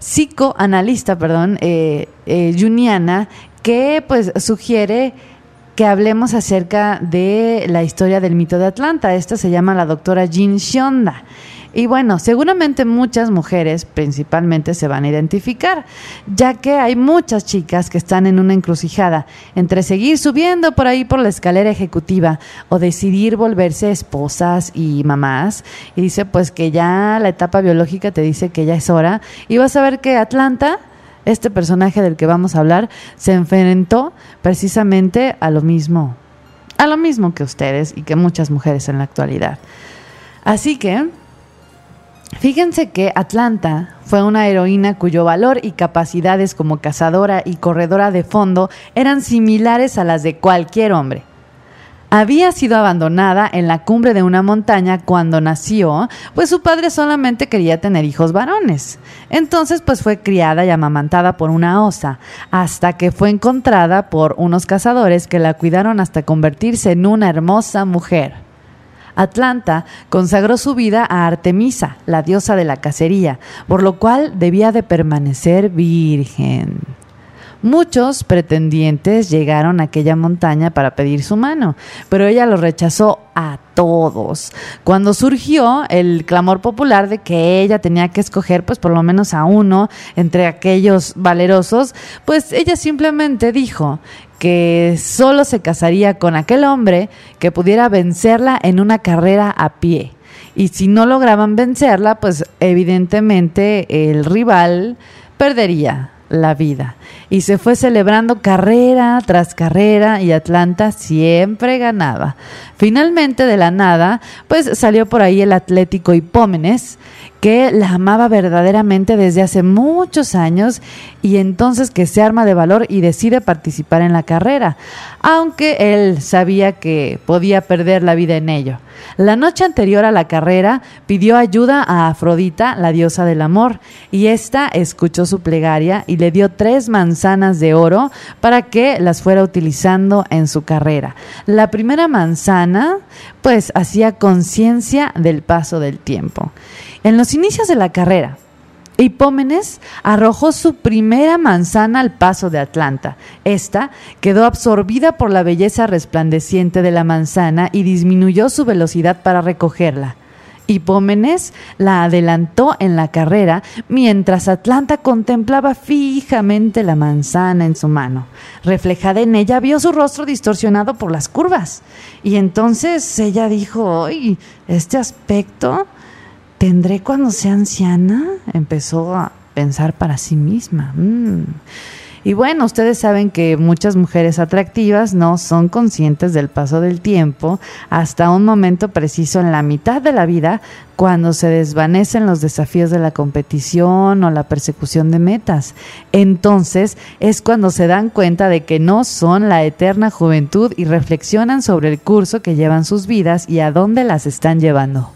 psicoanalista, perdón, eh, eh, junguiana, que pues sugiere que hablemos acerca de la historia del mito de Atlanta. Esta se llama la doctora Jean Shonda. Y bueno, seguramente muchas mujeres principalmente se van a identificar, ya que hay muchas chicas que están en una encrucijada entre seguir subiendo por ahí por la escalera ejecutiva o decidir volverse esposas y mamás. Y dice pues que ya la etapa biológica te dice que ya es hora. Y vas a ver que Atlanta, este personaje del que vamos a hablar, se enfrentó precisamente a lo mismo, a lo mismo que ustedes y que muchas mujeres en la actualidad. Así que fíjense que Atlanta fue una heroína cuyo valor y capacidades como cazadora y corredora de fondo eran similares a las de cualquier hombre. Había sido abandonada en la cumbre de una montaña cuando nació, pues su padre solamente quería tener hijos varones. Entonces, pues fue criada y amamantada por una osa, hasta que fue encontrada por unos cazadores que la cuidaron hasta convertirse en una hermosa mujer. Atlanta consagró su vida a Artemisa, la diosa de la cacería, por lo cual debía de permanecer virgen. Muchos pretendientes llegaron a aquella montaña para pedir su mano, pero ella los rechazó a todos. Cuando surgió el clamor popular de que ella tenía que escoger pues por lo menos a uno entre aquellos valerosos, pues ella simplemente dijo que solo se casaría con aquel hombre que pudiera vencerla en una carrera a pie. Y si no lograban vencerla, pues evidentemente el rival perdería la vida. Y se fue celebrando carrera tras carrera y Atlanta siempre ganaba. Finalmente, de la nada, pues salió por ahí el atlético Hipómenes, que la amaba verdaderamente desde hace muchos años, y entonces que se arma de valor y decide participar en la carrera, aunque él sabía que podía perder la vida en ello. La noche anterior a la carrera pidió ayuda a Afrodita, la diosa del amor, y ésta escuchó su plegaria y le dio tres manzanas de oro para que las fuera utilizando en su carrera. La primera manzana, pues, hacía conciencia del paso del tiempo. En los inicios de la carrera, Hipómenes arrojó su primera manzana al paso de Atlanta. Esta quedó absorbida por la belleza resplandeciente de la manzana y disminuyó su velocidad para recogerla. Hipómenes la adelantó en la carrera mientras Atlanta contemplaba fijamente la manzana en su mano. Reflejada en ella, vio su rostro distorsionado por las curvas. Y entonces ella dijo: ¡ay, este aspecto tendré cuando sea anciana! Empezó a pensar para sí misma. Mm. Y bueno, ustedes saben que muchas mujeres atractivas no son conscientes del paso del tiempo hasta un momento preciso en la mitad de la vida, cuando se desvanecen los desafíos de la competición o la persecución de metas. Entonces es cuando se dan cuenta de que no son la eterna juventud y reflexionan sobre el curso que llevan sus vidas y a dónde las están llevando.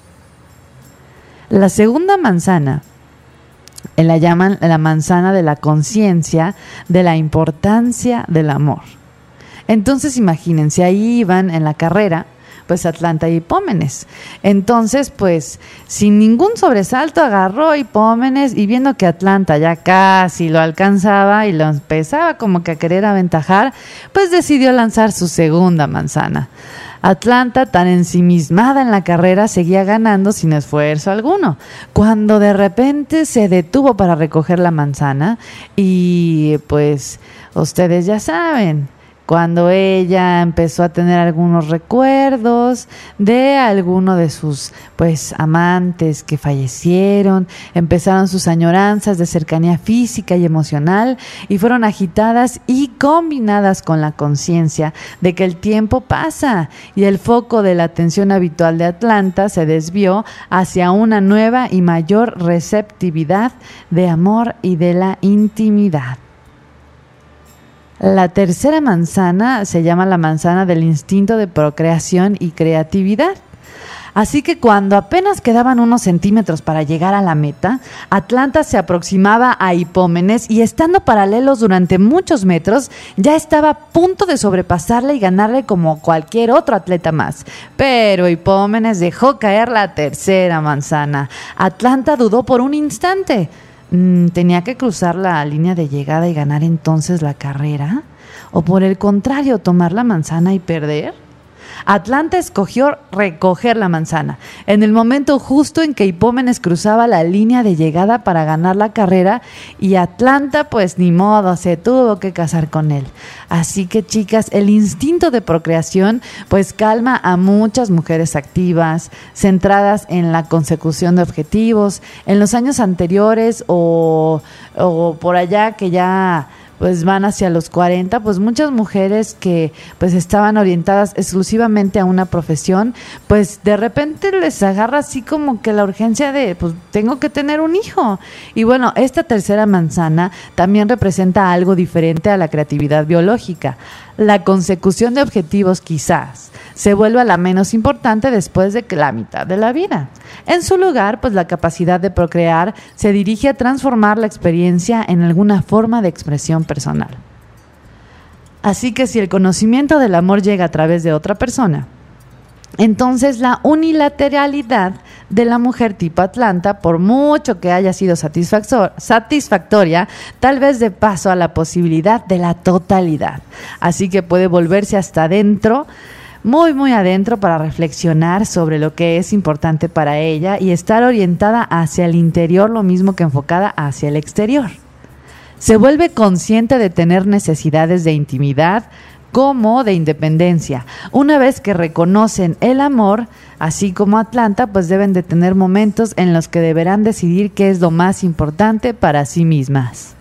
La segunda manzana la llaman la manzana de la conciencia de la importancia del amor. Entonces imagínense, ahí iban en la carrera pues Atlanta y Hipómenes. Entonces pues sin ningún sobresalto agarró Hipómenes, y viendo que Atlanta ya casi lo alcanzaba y lo empezaba como que a querer aventajar, pues decidió lanzar su segunda manzana. Atlanta, tan ensimismada en la carrera, seguía ganando sin esfuerzo alguno, cuando de repente se detuvo para recoger la manzana y pues ustedes ya saben, cuando ella empezó a tener algunos recuerdos de alguno de sus pues amantes que fallecieron, empezaron sus añoranzas de cercanía física y emocional, y fueron agitadas y combinadas con la conciencia de que el tiempo pasa, y el foco de la atención habitual de Atlanta se desvió hacia una nueva y mayor receptividad de amor y de la intimidad. La tercera manzana se llama la manzana del instinto de procreación y creatividad. Así que cuando apenas quedaban unos centímetros para llegar a la meta, Atlanta se aproximaba a Hipómenes y, estando paralelos durante muchos metros, ya estaba a punto de sobrepasarle y ganarle como cualquier otro atleta más. Pero Hipómenes dejó caer la tercera manzana. Atlanta dudó por un instante. ¿Tenía que cruzar la línea de llegada y ganar entonces la carrera? ¿O por el contrario, tomar la manzana y perder? Atlanta escogió recoger la manzana en el momento justo en que Hipómenes cruzaba la línea de llegada para ganar la carrera, y Atlanta pues ni modo, se tuvo que casar con él. Así que, chicas, el instinto de procreación pues calma a muchas mujeres activas, centradas en la consecución de objetivos. En los años anteriores o, o por allá que ya pues van hacia los cuarenta, pues muchas mujeres que pues estaban orientadas exclusivamente a una profesión, pues de repente les agarra así como que la urgencia de pues tengo que tener un hijo. Y bueno, esta tercera manzana también representa algo diferente a la creatividad biológica. La consecución de objetivos quizás se vuelva la menos importante después de que la mitad de la vida. En su lugar, pues la capacidad de procrear se dirige a transformar la experiencia en alguna forma de expresión personal. Así que si el conocimiento del amor llega a través de otra persona, entonces la unilateralidad de la mujer tipo Atlanta, por mucho que haya sido satisfactoria, tal vez dé paso a la posibilidad de la totalidad. Así que puede volverse hasta adentro, muy muy adentro, para reflexionar sobre lo que es importante para ella y estar orientada hacia el interior lo mismo que enfocada hacia el exterior. Se vuelve consciente de tener necesidades de intimidad como de independencia. Una vez que reconocen el amor, así como Atlanta, pues deben de tener momentos en los que deberán decidir qué es lo más importante para sí mismas.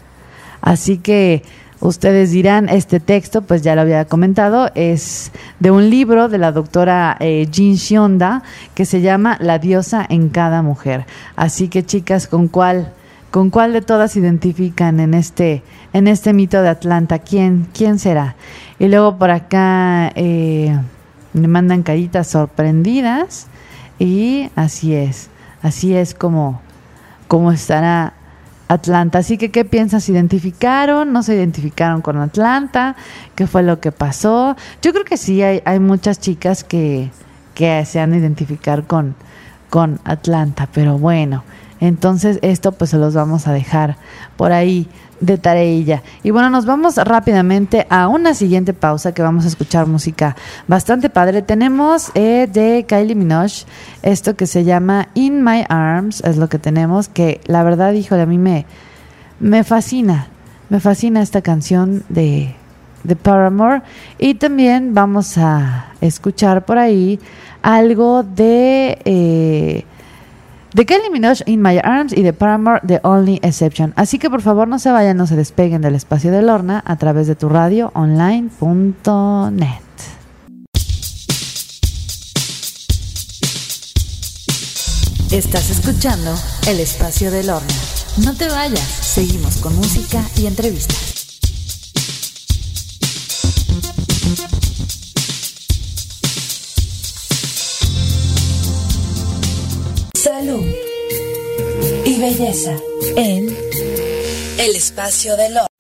Así que ustedes dirán, este texto, pues ya lo había comentado, es de un libro de la doctora eh, Jin Shionda, que se llama La diosa en cada mujer. Así que, chicas, ¿con cuál, con cuál de todas se identifican en este, en este mito de Atlanta? ¿Quién, quién será? Y luego por acá eh, me mandan caritas sorprendidas, y así es, así es como, como estará Atlanta. Así que, ¿qué piensas? ¿Se identificaron? ¿No se identificaron con Atlanta? ¿Qué fue lo que pasó? Yo creo que sí, hay, hay muchas chicas que, que se han de identificar con, con Atlanta, pero bueno, entonces esto pues se los vamos a dejar por ahí de tareilla. Y bueno, nos vamos rápidamente a una siguiente pausa, que vamos a escuchar música bastante padre. Tenemos eh, de Kylie Minogue, esto que se llama In My Arms, es lo que tenemos, que la verdad, híjole, a mí me, me fascina, me fascina esta canción de, de Paramore. Y también vamos a escuchar por ahí algo de... Eh, de Kylie Minogue, In My Arms, y de Paramore, The Only Exception. Así que por favor no se vayan, no se despeguen del espacio de Lorna a través de tu radio online punto net. Estás escuchando el espacio de Lorna. No te vayas, seguimos con música y entrevistas. Salud y belleza en el espacio de Lorna.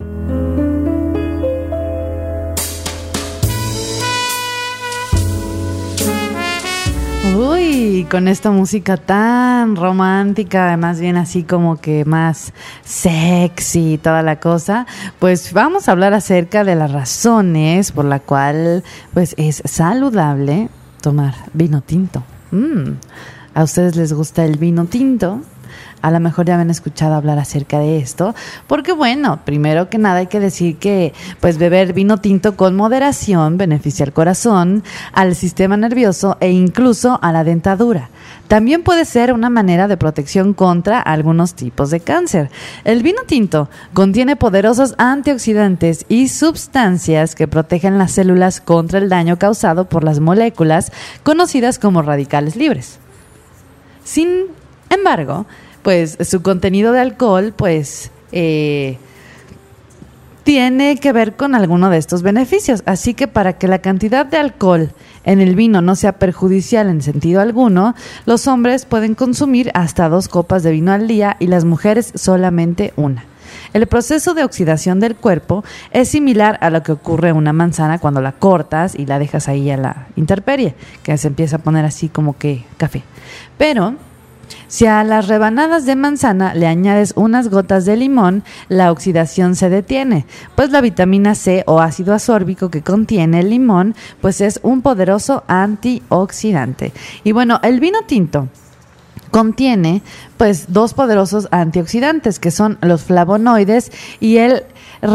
Uy, con esta música tan romántica, más bien así como que más sexy y toda la cosa, pues vamos a hablar acerca de las razones por la cual pues es saludable tomar vino tinto. Mm. ¿A ustedes les gusta el vino tinto? A lo mejor ya habían escuchado hablar acerca de esto, porque bueno, primero que nada hay que decir que pues beber vino tinto con moderación beneficia al corazón, al sistema nervioso e incluso a la dentadura. También puede ser una manera de protección contra algunos tipos de cáncer. El vino tinto contiene poderosos antioxidantes y sustancias que protegen las células contra el daño causado por las moléculas conocidas como radicales libres. Sin embargo, pues su contenido de alcohol, pues, eh, tiene que ver con alguno de estos beneficios. Así que para que la cantidad de alcohol en el vino no sea perjudicial en sentido alguno, los hombres pueden consumir hasta dos copas de vino al día y las mujeres solamente una. El proceso de oxidación del cuerpo es similar a lo que ocurre en una manzana cuando la cortas y la dejas ahí a la intemperie, que se empieza a poner así como que café. Pero Si a las rebanadas de manzana le añades unas gotas de limón, la oxidación se detiene, pues la vitamina C o ácido ascórbico que contiene el limón, pues es un poderoso antioxidante. Y bueno, el vino tinto contiene pues dos poderosos antioxidantes que son los flavonoides y el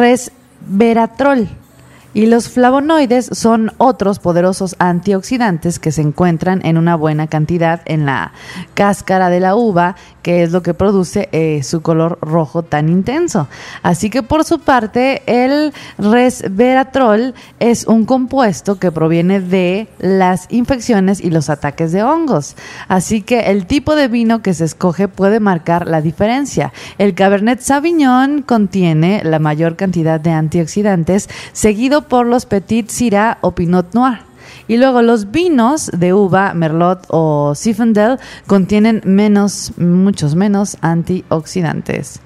resveratrol. Y los flavonoides son otros poderosos antioxidantes que se encuentran en una buena cantidad en la cáscara de la uva, que es lo que produce eh, su color rojo tan intenso. Así que por su parte, el resveratrol es un compuesto que proviene de las infecciones y los ataques de hongos. Así que el tipo de vino que se escoge puede marcar la diferencia. El Cabernet Sauvignon contiene la mayor cantidad de antioxidantes, seguido por los Petit Syrah o Pinot Noir. Y luego los vinos de uva, Merlot o Zinfandel, contienen menos, muchos menos antioxidantes.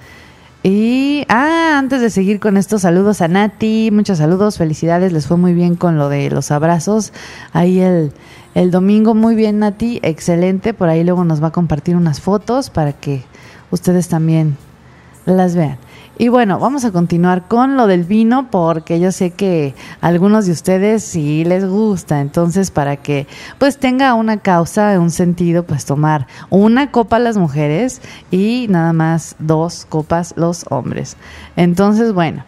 Y, ah, antes de seguir con estos saludos a Nati, muchos saludos, felicidades, les fue muy bien con lo de los abrazos. Ahí el, el domingo, muy bien Nati, excelente, por ahí luego nos va a compartir unas fotos para que ustedes también las vean. Y bueno, vamos a continuar con lo del vino porque yo sé que a algunos de ustedes sí les gusta, entonces para que pues tenga una causa, un sentido, pues tomar una copa las mujeres y nada más dos copas los hombres. Entonces, bueno,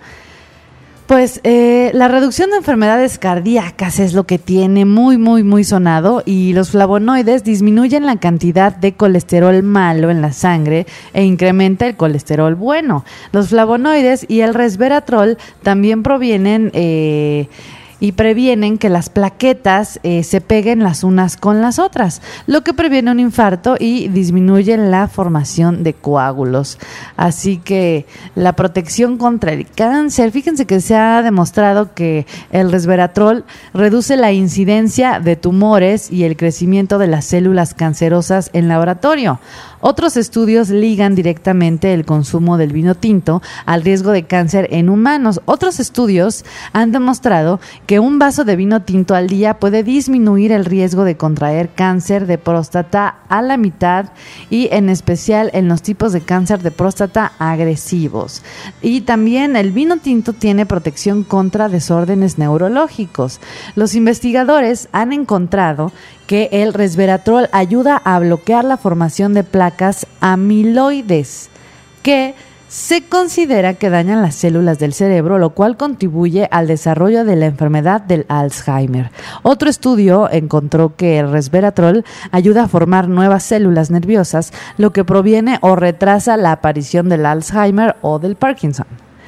pues eh, la reducción de enfermedades cardíacas es lo que tiene muy, muy, muy sonado, y los flavonoides disminuyen la cantidad de colesterol malo en la sangre e incrementa el colesterol bueno. Los flavonoides y el resveratrol también provienen eh, y previenen que las plaquetas eh, se peguen las unas con las otras, lo que previene un infarto y disminuye la formación de coágulos. Así que la protección contra el cáncer, fíjense que se ha demostrado que el resveratrol reduce la incidencia de tumores y el crecimiento de las células cancerosas en laboratorio. Otros estudios ligan directamente el consumo del vino tinto al riesgo de cáncer en humanos. Otros estudios han demostrado que un vaso de vino tinto al día puede disminuir el riesgo de contraer cáncer de próstata a la mitad, y en especial en los tipos de cáncer de próstata agresivos. Y también el vino tinto tiene protección contra desórdenes neurológicos. Los investigadores han encontrado que el resveratrol ayuda a bloquear la formación de placas amiloides, que se considera que dañan las células del cerebro, lo cual contribuye al desarrollo de la enfermedad del Alzheimer. Otro estudio encontró que el resveratrol ayuda a formar nuevas células nerviosas, lo que proviene o retrasa la aparición del Alzheimer o del Parkinson.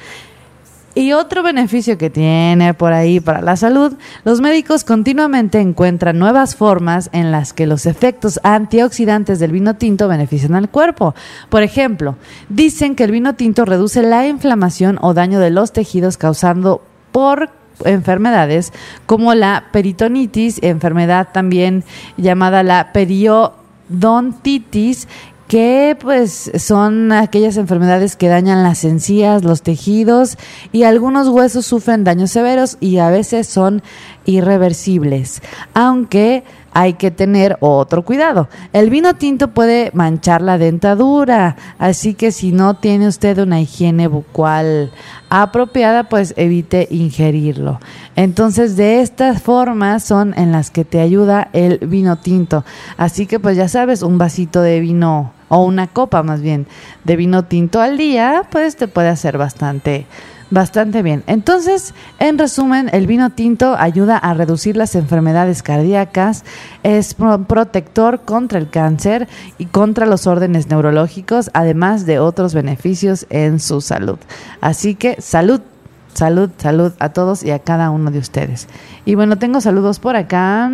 Y otro beneficio que tiene por ahí para la salud, los médicos continuamente encuentran nuevas formas en las que los efectos antioxidantes del vino tinto benefician al cuerpo. Por ejemplo, dicen que el vino tinto reduce la inflamación o daño de los tejidos causando por enfermedades como la peritonitis, enfermedad también llamada la periodontitis, que pues son aquellas enfermedades que dañan las encías, los tejidos, y algunos huesos sufren daños severos y a veces son irreversibles, aunque hay que tener otro cuidado. El vino tinto puede manchar la dentadura, así que si no tiene usted una higiene bucal apropiada, pues evite ingerirlo. Entonces, de estas formas son en las que te ayuda el vino tinto. Así que pues ya sabes, un vasito de vino, o una copa más bien, de vino tinto al día, pues te puede hacer bastante Bastante bien. Entonces, en resumen, el vino tinto ayuda a reducir las enfermedades cardíacas, es pro- protector contra el cáncer y contra los órdenes neurológicos, además de otros beneficios en su salud. Así que salud, salud, salud a todos y a cada uno de ustedes. Y bueno, tengo saludos por acá.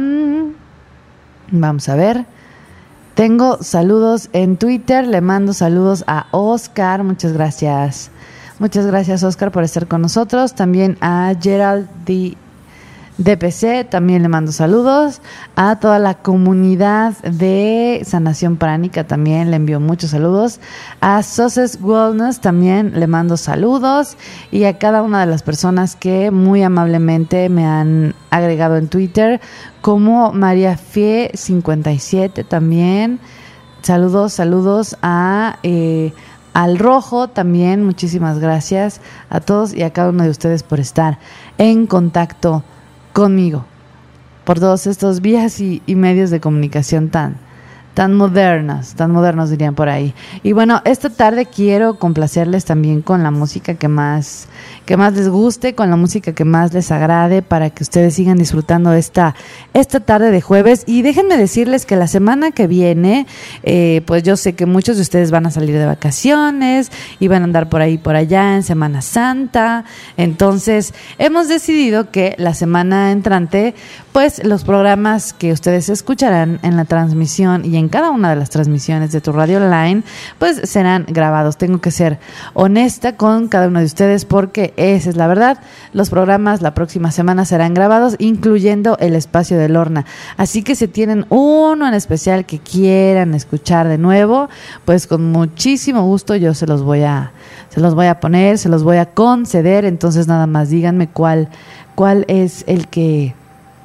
Vamos a ver. Tengo saludos en Twitter. Le mando saludos a Oscar. Muchas gracias. Muchas gracias, Oscar, por estar con nosotros. También a Gerald D. D P C, también le mando saludos. A toda la comunidad de Sanación Pránica, también le envío muchos saludos. A Soses Wellness, también le mando saludos. Y a cada una de las personas que muy amablemente me han agregado en Twitter, como María Fie cincuenta y siete también. saludos, saludos a eh, al Rojo también, muchísimas gracias a todos y a cada uno de ustedes por estar en contacto conmigo, por todos estos vías y, y medios de comunicación tan tan modernos, tan modernos dirían por ahí. Y bueno, esta tarde quiero complacerles también con la música que más que más les guste, con la música que más les agrade, para que ustedes sigan disfrutando esta esta tarde de jueves. Y déjenme decirles que la semana que viene, eh, pues yo sé que muchos de ustedes van a salir de vacaciones y van a andar por ahí por allá en Semana Santa. Entonces hemos decidido que la semana entrante, pues los programas que ustedes escucharán en la transmisión y en cada una de las transmisiones de tu radio online, pues serán grabados. Tengo que ser honesta con cada uno de ustedes porque esa es la verdad. Los programas la próxima semana serán grabados, incluyendo el espacio de Lorna. Así que si tienen uno en especial que quieran escuchar de nuevo, pues con muchísimo gusto yo se los voy a, se los voy a poner, se los voy a conceder. Entonces nada más díganme cuál, cuál es el que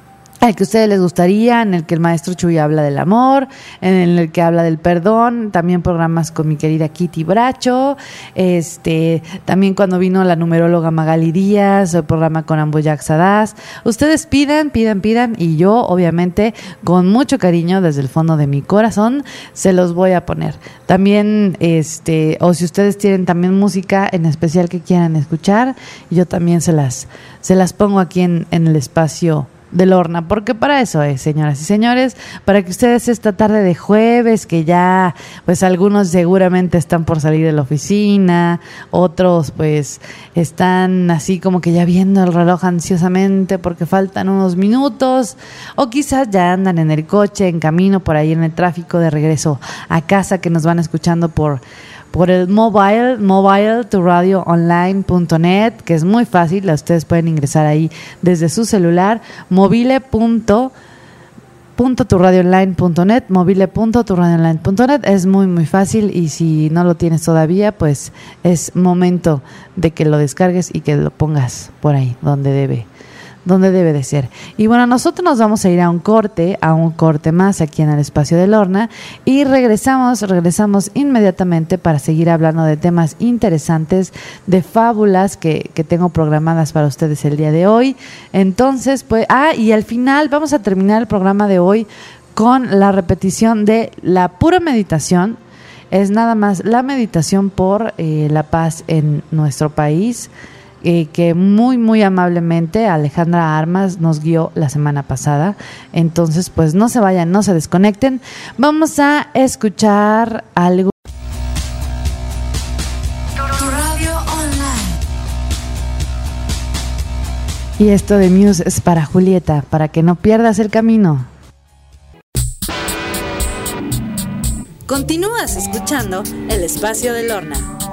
el que a ustedes les gustaría, en el que el maestro Chuy habla del amor, en el que habla del perdón, también programas con mi querida Kitty Bracho, este, también cuando vino la numeróloga Magali Díaz, el programa con Amboyac Sadás. Ustedes pidan, pidan, pidan, y yo obviamente con mucho cariño desde el fondo de mi corazón se los voy a poner. También, este, o si ustedes tienen también música en especial que quieran escuchar, yo también se las, se las pongo aquí en, en el espacio de Lorna, porque para eso es, señoras y señores, para que ustedes esta tarde de jueves, que ya pues algunos seguramente están por salir de la oficina, otros pues están así como que ya viendo el reloj ansiosamente porque faltan unos minutos, o quizás ya andan en el coche, en camino por ahí en el tráfico de regreso a casa, que nos van escuchando por por el mobile, mobile tu radio online punto net, que es muy fácil, ustedes pueden ingresar ahí desde su celular, mobile punto tu radio online punto net, mobile punto tu radio online punto net, es muy muy fácil, y si no lo tienes todavía, pues es momento de que lo descargues y que lo pongas por ahí donde debe donde debe de ser. Y bueno, nosotros nos vamos a ir a un corte, a un corte más aquí en el espacio de Lorna, y regresamos, regresamos inmediatamente para seguir hablando de temas interesantes, de fábulas que, que tengo programadas para ustedes el día de hoy. Entonces, pues, ah, y al final vamos a terminar el programa de hoy con la repetición de la pura meditación. Es nada más la meditación por eh, la paz en nuestro país, Eh, que muy muy amablemente Alejandra Armas nos guió la semana pasada. Entonces pues no se vayan, no se desconecten, vamos a escuchar algo. Tu radio online. Y esto de Muse es para Julieta, para que no pierdas el camino. Continúas escuchando el espacio de Lorna.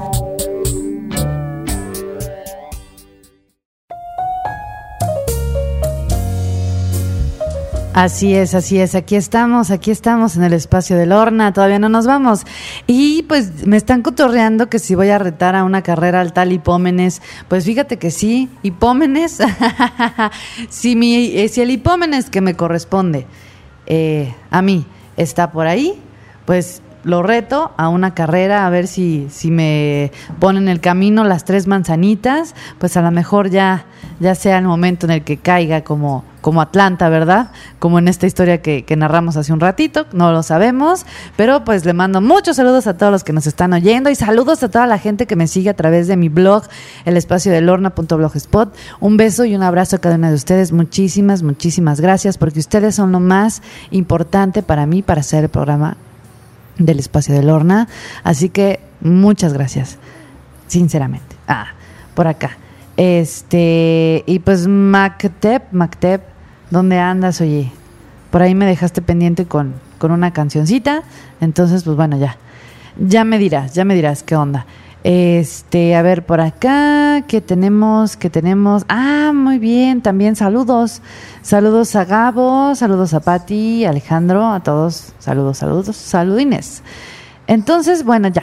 Así es, así es, aquí estamos, aquí estamos en el espacio de Lorna, todavía no nos vamos. Y pues me están cotorreando que si voy a retar a una carrera al tal Hipómenes. Pues fíjate que sí, Hipómenes, si, mi, eh, si el Hipómenes que me corresponde eh, a mí está por ahí, pues lo reto a una carrera, a ver si, si me ponen en el camino las tres manzanitas, pues a lo mejor ya, ya sea el momento en el que caiga como, como Atlanta, ¿verdad? Como en esta historia que, que narramos hace un ratito, no lo sabemos, pero pues le mando muchos saludos a todos los que nos están oyendo, y saludos a toda la gente que me sigue a través de mi blog, el espacio de lorna punto blogspot. Un beso y un abrazo a cada uno de ustedes, muchísimas, muchísimas gracias, porque ustedes son lo más importante para mí, para hacer el programa del espacio de Lorna, así que muchas gracias, sinceramente. Ah, por acá, este, y pues Mactep, Mactep, ¿dónde andas? Oye, por ahí me dejaste pendiente con, con una cancioncita, entonces pues bueno, ya, ya me dirás, ya me dirás qué onda. Este, a ver, por acá, ¿qué tenemos? ¿Qué tenemos? Ah, muy bien, también saludos. Saludos a Gabo, saludos a Pati, Alejandro, a todos. Saludos, saludos, saludines. Entonces, bueno, ya.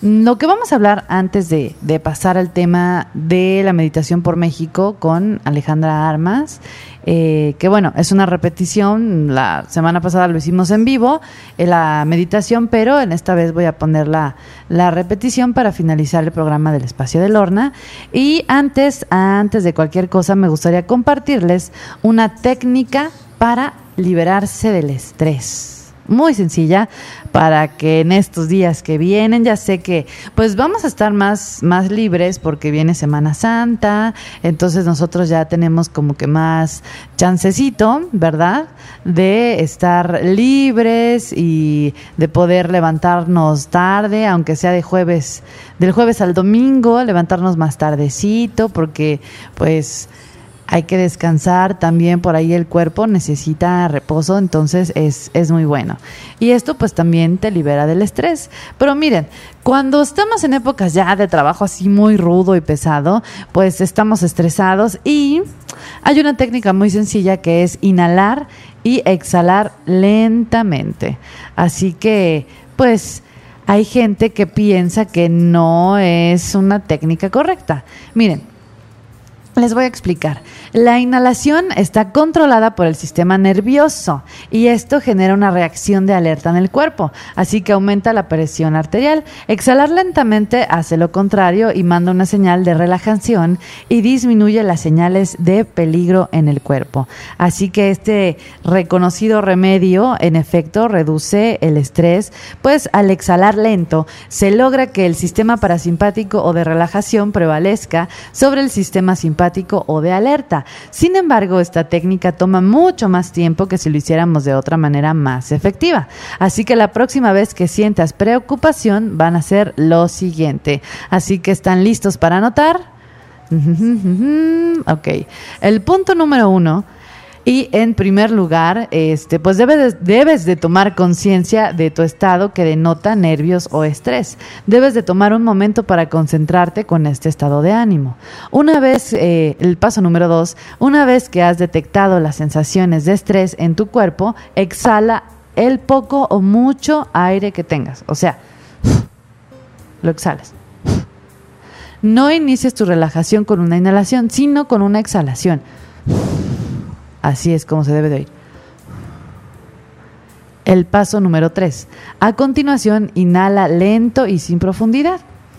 Lo que vamos a hablar antes de, de pasar al tema de la meditación por México con Alejandra Armas, eh, que bueno, es una repetición, la semana pasada lo hicimos en vivo, eh, la meditación, pero en esta vez voy a poner la, la repetición para finalizar el programa del Espacio de Lorna. Y antes, antes de cualquier cosa, me gustaría compartirles una técnica para liberarse del estrés. Muy sencilla, para que en estos días que vienen, ya sé que pues vamos a estar más, más libres porque viene Semana Santa, entonces nosotros ya tenemos como que más chancecito, ¿verdad?, de estar libres y de poder levantarnos tarde, aunque sea de jueves, del jueves al domingo, levantarnos más tardecito, porque pues hay que descansar también, por ahí el cuerpo necesita reposo, entonces es, es muy bueno. Y esto pues también te libera del estrés. Pero miren, cuando estamos en épocas ya de trabajo así muy rudo y pesado, pues estamos estresados y hay una técnica muy sencilla que es inhalar y exhalar lentamente. Así que pues hay gente que piensa que no es una técnica correcta. Miren, les voy a explicar. La inhalación está controlada por el sistema nervioso y esto genera una reacción de alerta en el cuerpo, así que aumenta la presión arterial. Exhalar lentamente hace lo contrario y manda una señal de relajación y disminuye las señales de peligro en el cuerpo. Así que este reconocido remedio, en efecto, reduce el estrés, pues al exhalar lento se logra que el sistema parasimpático o de relajación prevalezca sobre el sistema simpático o de alerta. Sin embargo, esta técnica toma mucho más tiempo que si lo hiciéramos de otra manera más efectiva. Así que la próxima vez que sientas preocupación van a hacer lo siguiente. Así que ¿están listos para anotar? Ok. El punto número uno. Y en primer lugar, este, pues debes, debes de tomar conciencia de tu estado que denota nervios o estrés. Debes de tomar un momento para concentrarte con este estado de ánimo. Una vez, eh, el paso número dos, una vez que has detectado las sensaciones de estrés en tu cuerpo, exhala el poco o mucho aire que tengas. O sea, lo exhalas. No inicies tu relajación con una inhalación, sino con una exhalación. Así es como se debe de oír. El paso número tres. A continuación, inhala lento y sin profundidad.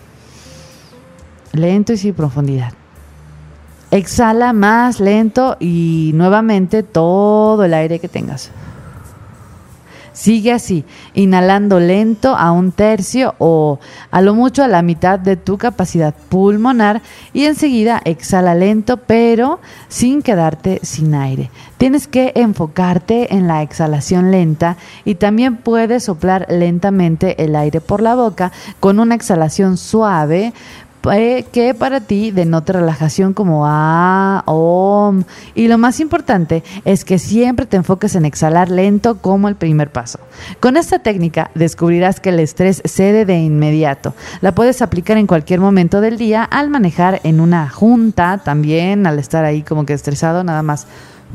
Lento y sin profundidad. Exhala más lento y nuevamente todo el aire que tengas. Sigue así, inhalando lento a un tercio o a lo mucho a la mitad de tu capacidad pulmonar y enseguida exhala lento pero sin quedarte sin aire. Tienes que enfocarte en la exhalación lenta y también puedes soplar lentamente el aire por la boca con una exhalación suave que para ti denote relajación como ah, om. Y lo más importante es que siempre te enfoques en exhalar lento como el primer paso. Con esta técnica descubrirás que el estrés cede de inmediato. La puedes aplicar en cualquier momento del día, al manejar en una junta también, al estar ahí como que estresado, nada más.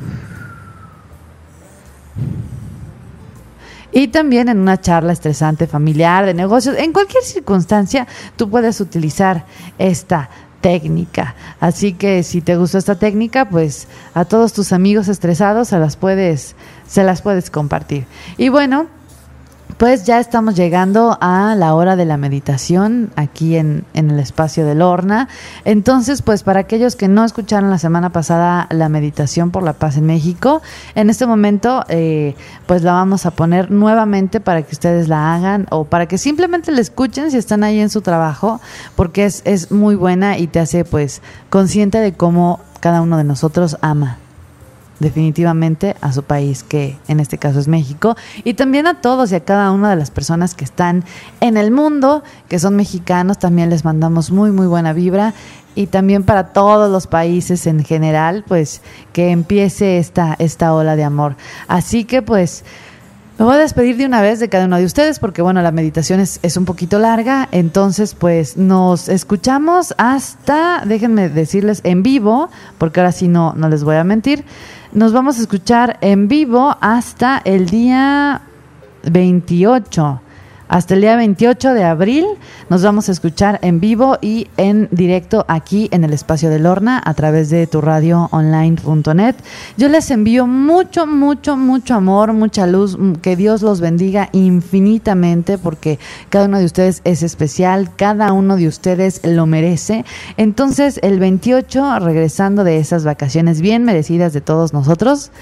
Y también en una charla estresante familiar, de negocios, en cualquier circunstancia, tú puedes utilizar esta técnica. Así que si te gustó esta técnica, pues a todos tus amigos estresados se las puedes, se las puedes compartir. Y bueno, pues ya estamos llegando a la hora de la meditación aquí en, en el Espacio de Lorna. Entonces, pues para aquellos que no escucharon la semana pasada la meditación por la paz en México, en este momento eh, pues la vamos a poner nuevamente para que ustedes la hagan o para que simplemente la escuchen si están ahí en su trabajo, porque es, es muy buena y te hace pues consciente de cómo cada uno de nosotros ama definitivamente a su país, que en este caso es México, y también a todos y a cada una de las personas que están en el mundo, que son mexicanos, también les mandamos muy muy buena vibra, y también para todos los países en general, pues que empiece esta, esta ola de amor. Así que pues me voy a despedir de una vez de cada uno de ustedes porque bueno, la meditación es, es un poquito larga, entonces pues nos escuchamos hasta, déjenme decirles, en vivo, porque ahora sí no, no les voy a mentir, nos vamos a escuchar en vivo hasta el día veintiocho, hasta el día veintiocho de abril nos vamos a escuchar en vivo y en directo aquí en el Espacio de Lorna a través de tu radio online punto net. Yo les envío mucho, mucho, mucho amor, mucha luz, que Dios los bendiga infinitamente, porque cada uno de ustedes es especial, cada uno de ustedes lo merece. Entonces el veintiocho, regresando de esas vacaciones bien merecidas de todos nosotros,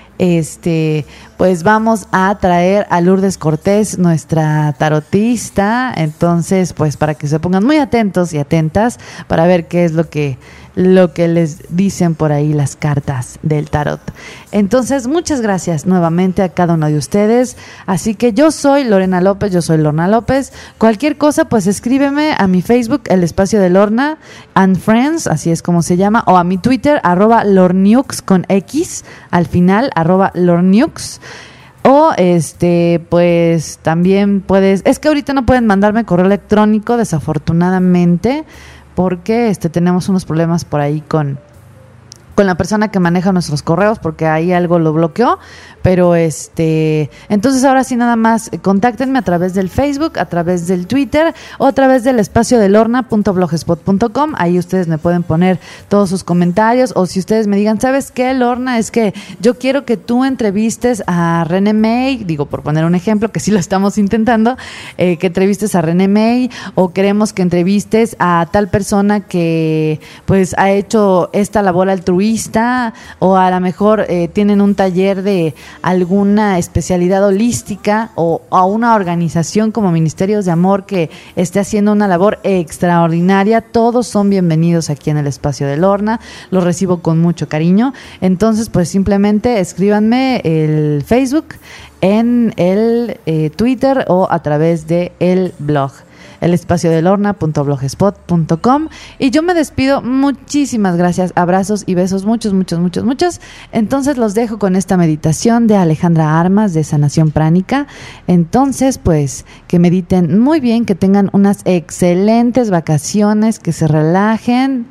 Este, pues vamos a traer a Lourdes Cortés, nuestra tarotista. Entonces, pues para que se pongan muy atentos y atentas para ver qué es lo que lo que les dicen por ahí las cartas del tarot. Entonces, muchas gracias nuevamente a cada uno de ustedes. Así que yo soy Lorena López, yo soy Lorna López. Cualquier cosa, pues escríbeme a mi Facebook, El Espacio de Lorna and Friends, así es como se llama, o a mi Twitter, arroba Lorniux con X, al final, arroba Lorniux. O este, pues también puedes, es que ahorita no pueden mandarme correo electrónico, desafortunadamente, porque este tenemos unos problemas por ahí con, con la persona que maneja nuestros correos, porque ahí algo lo bloqueó. Pero este, entonces ahora sí nada más, eh, contáctenme a través del Facebook, a través del Twitter o a través del espacio de lorna punto blogspot punto com. Ahí ustedes me pueden poner todos sus comentarios, o si ustedes me digan, ¿sabes qué, Lorna? Es que yo quiero que tú entrevistes a René May, digo, por poner un ejemplo, que sí lo estamos intentando, eh, que entrevistes a René May, o queremos que entrevistes a tal persona que pues ha hecho esta labor altruista, o a lo mejor eh, tienen un taller de alguna especialidad holística, o a una organización como Ministerios de Amor que esté haciendo una labor extraordinaria. Todos son bienvenidos aquí en el Espacio de Lorna, los recibo con mucho cariño. Entonces pues simplemente escríbanme el Facebook, en el eh, Twitter o a través de el blog, el espacio de lorna punto blogspot punto com. Y yo me despido, muchísimas gracias, abrazos y besos, muchos, muchos, muchos, muchos. Entonces los dejo con esta meditación de Alejandra Armas de Sanación Pránica. Entonces pues que mediten muy bien, que tengan unas excelentes vacaciones, que se relajen,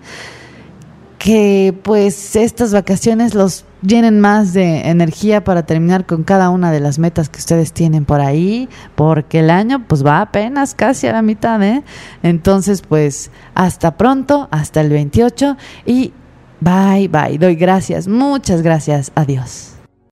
que pues estas vacaciones los llenen más de energía para terminar con cada una de las metas que ustedes tienen por ahí, porque el año pues va apenas casi a la mitad, ¿eh? Entonces pues hasta pronto, hasta el veintiocho, y bye bye, doy gracias, muchas gracias, adiós.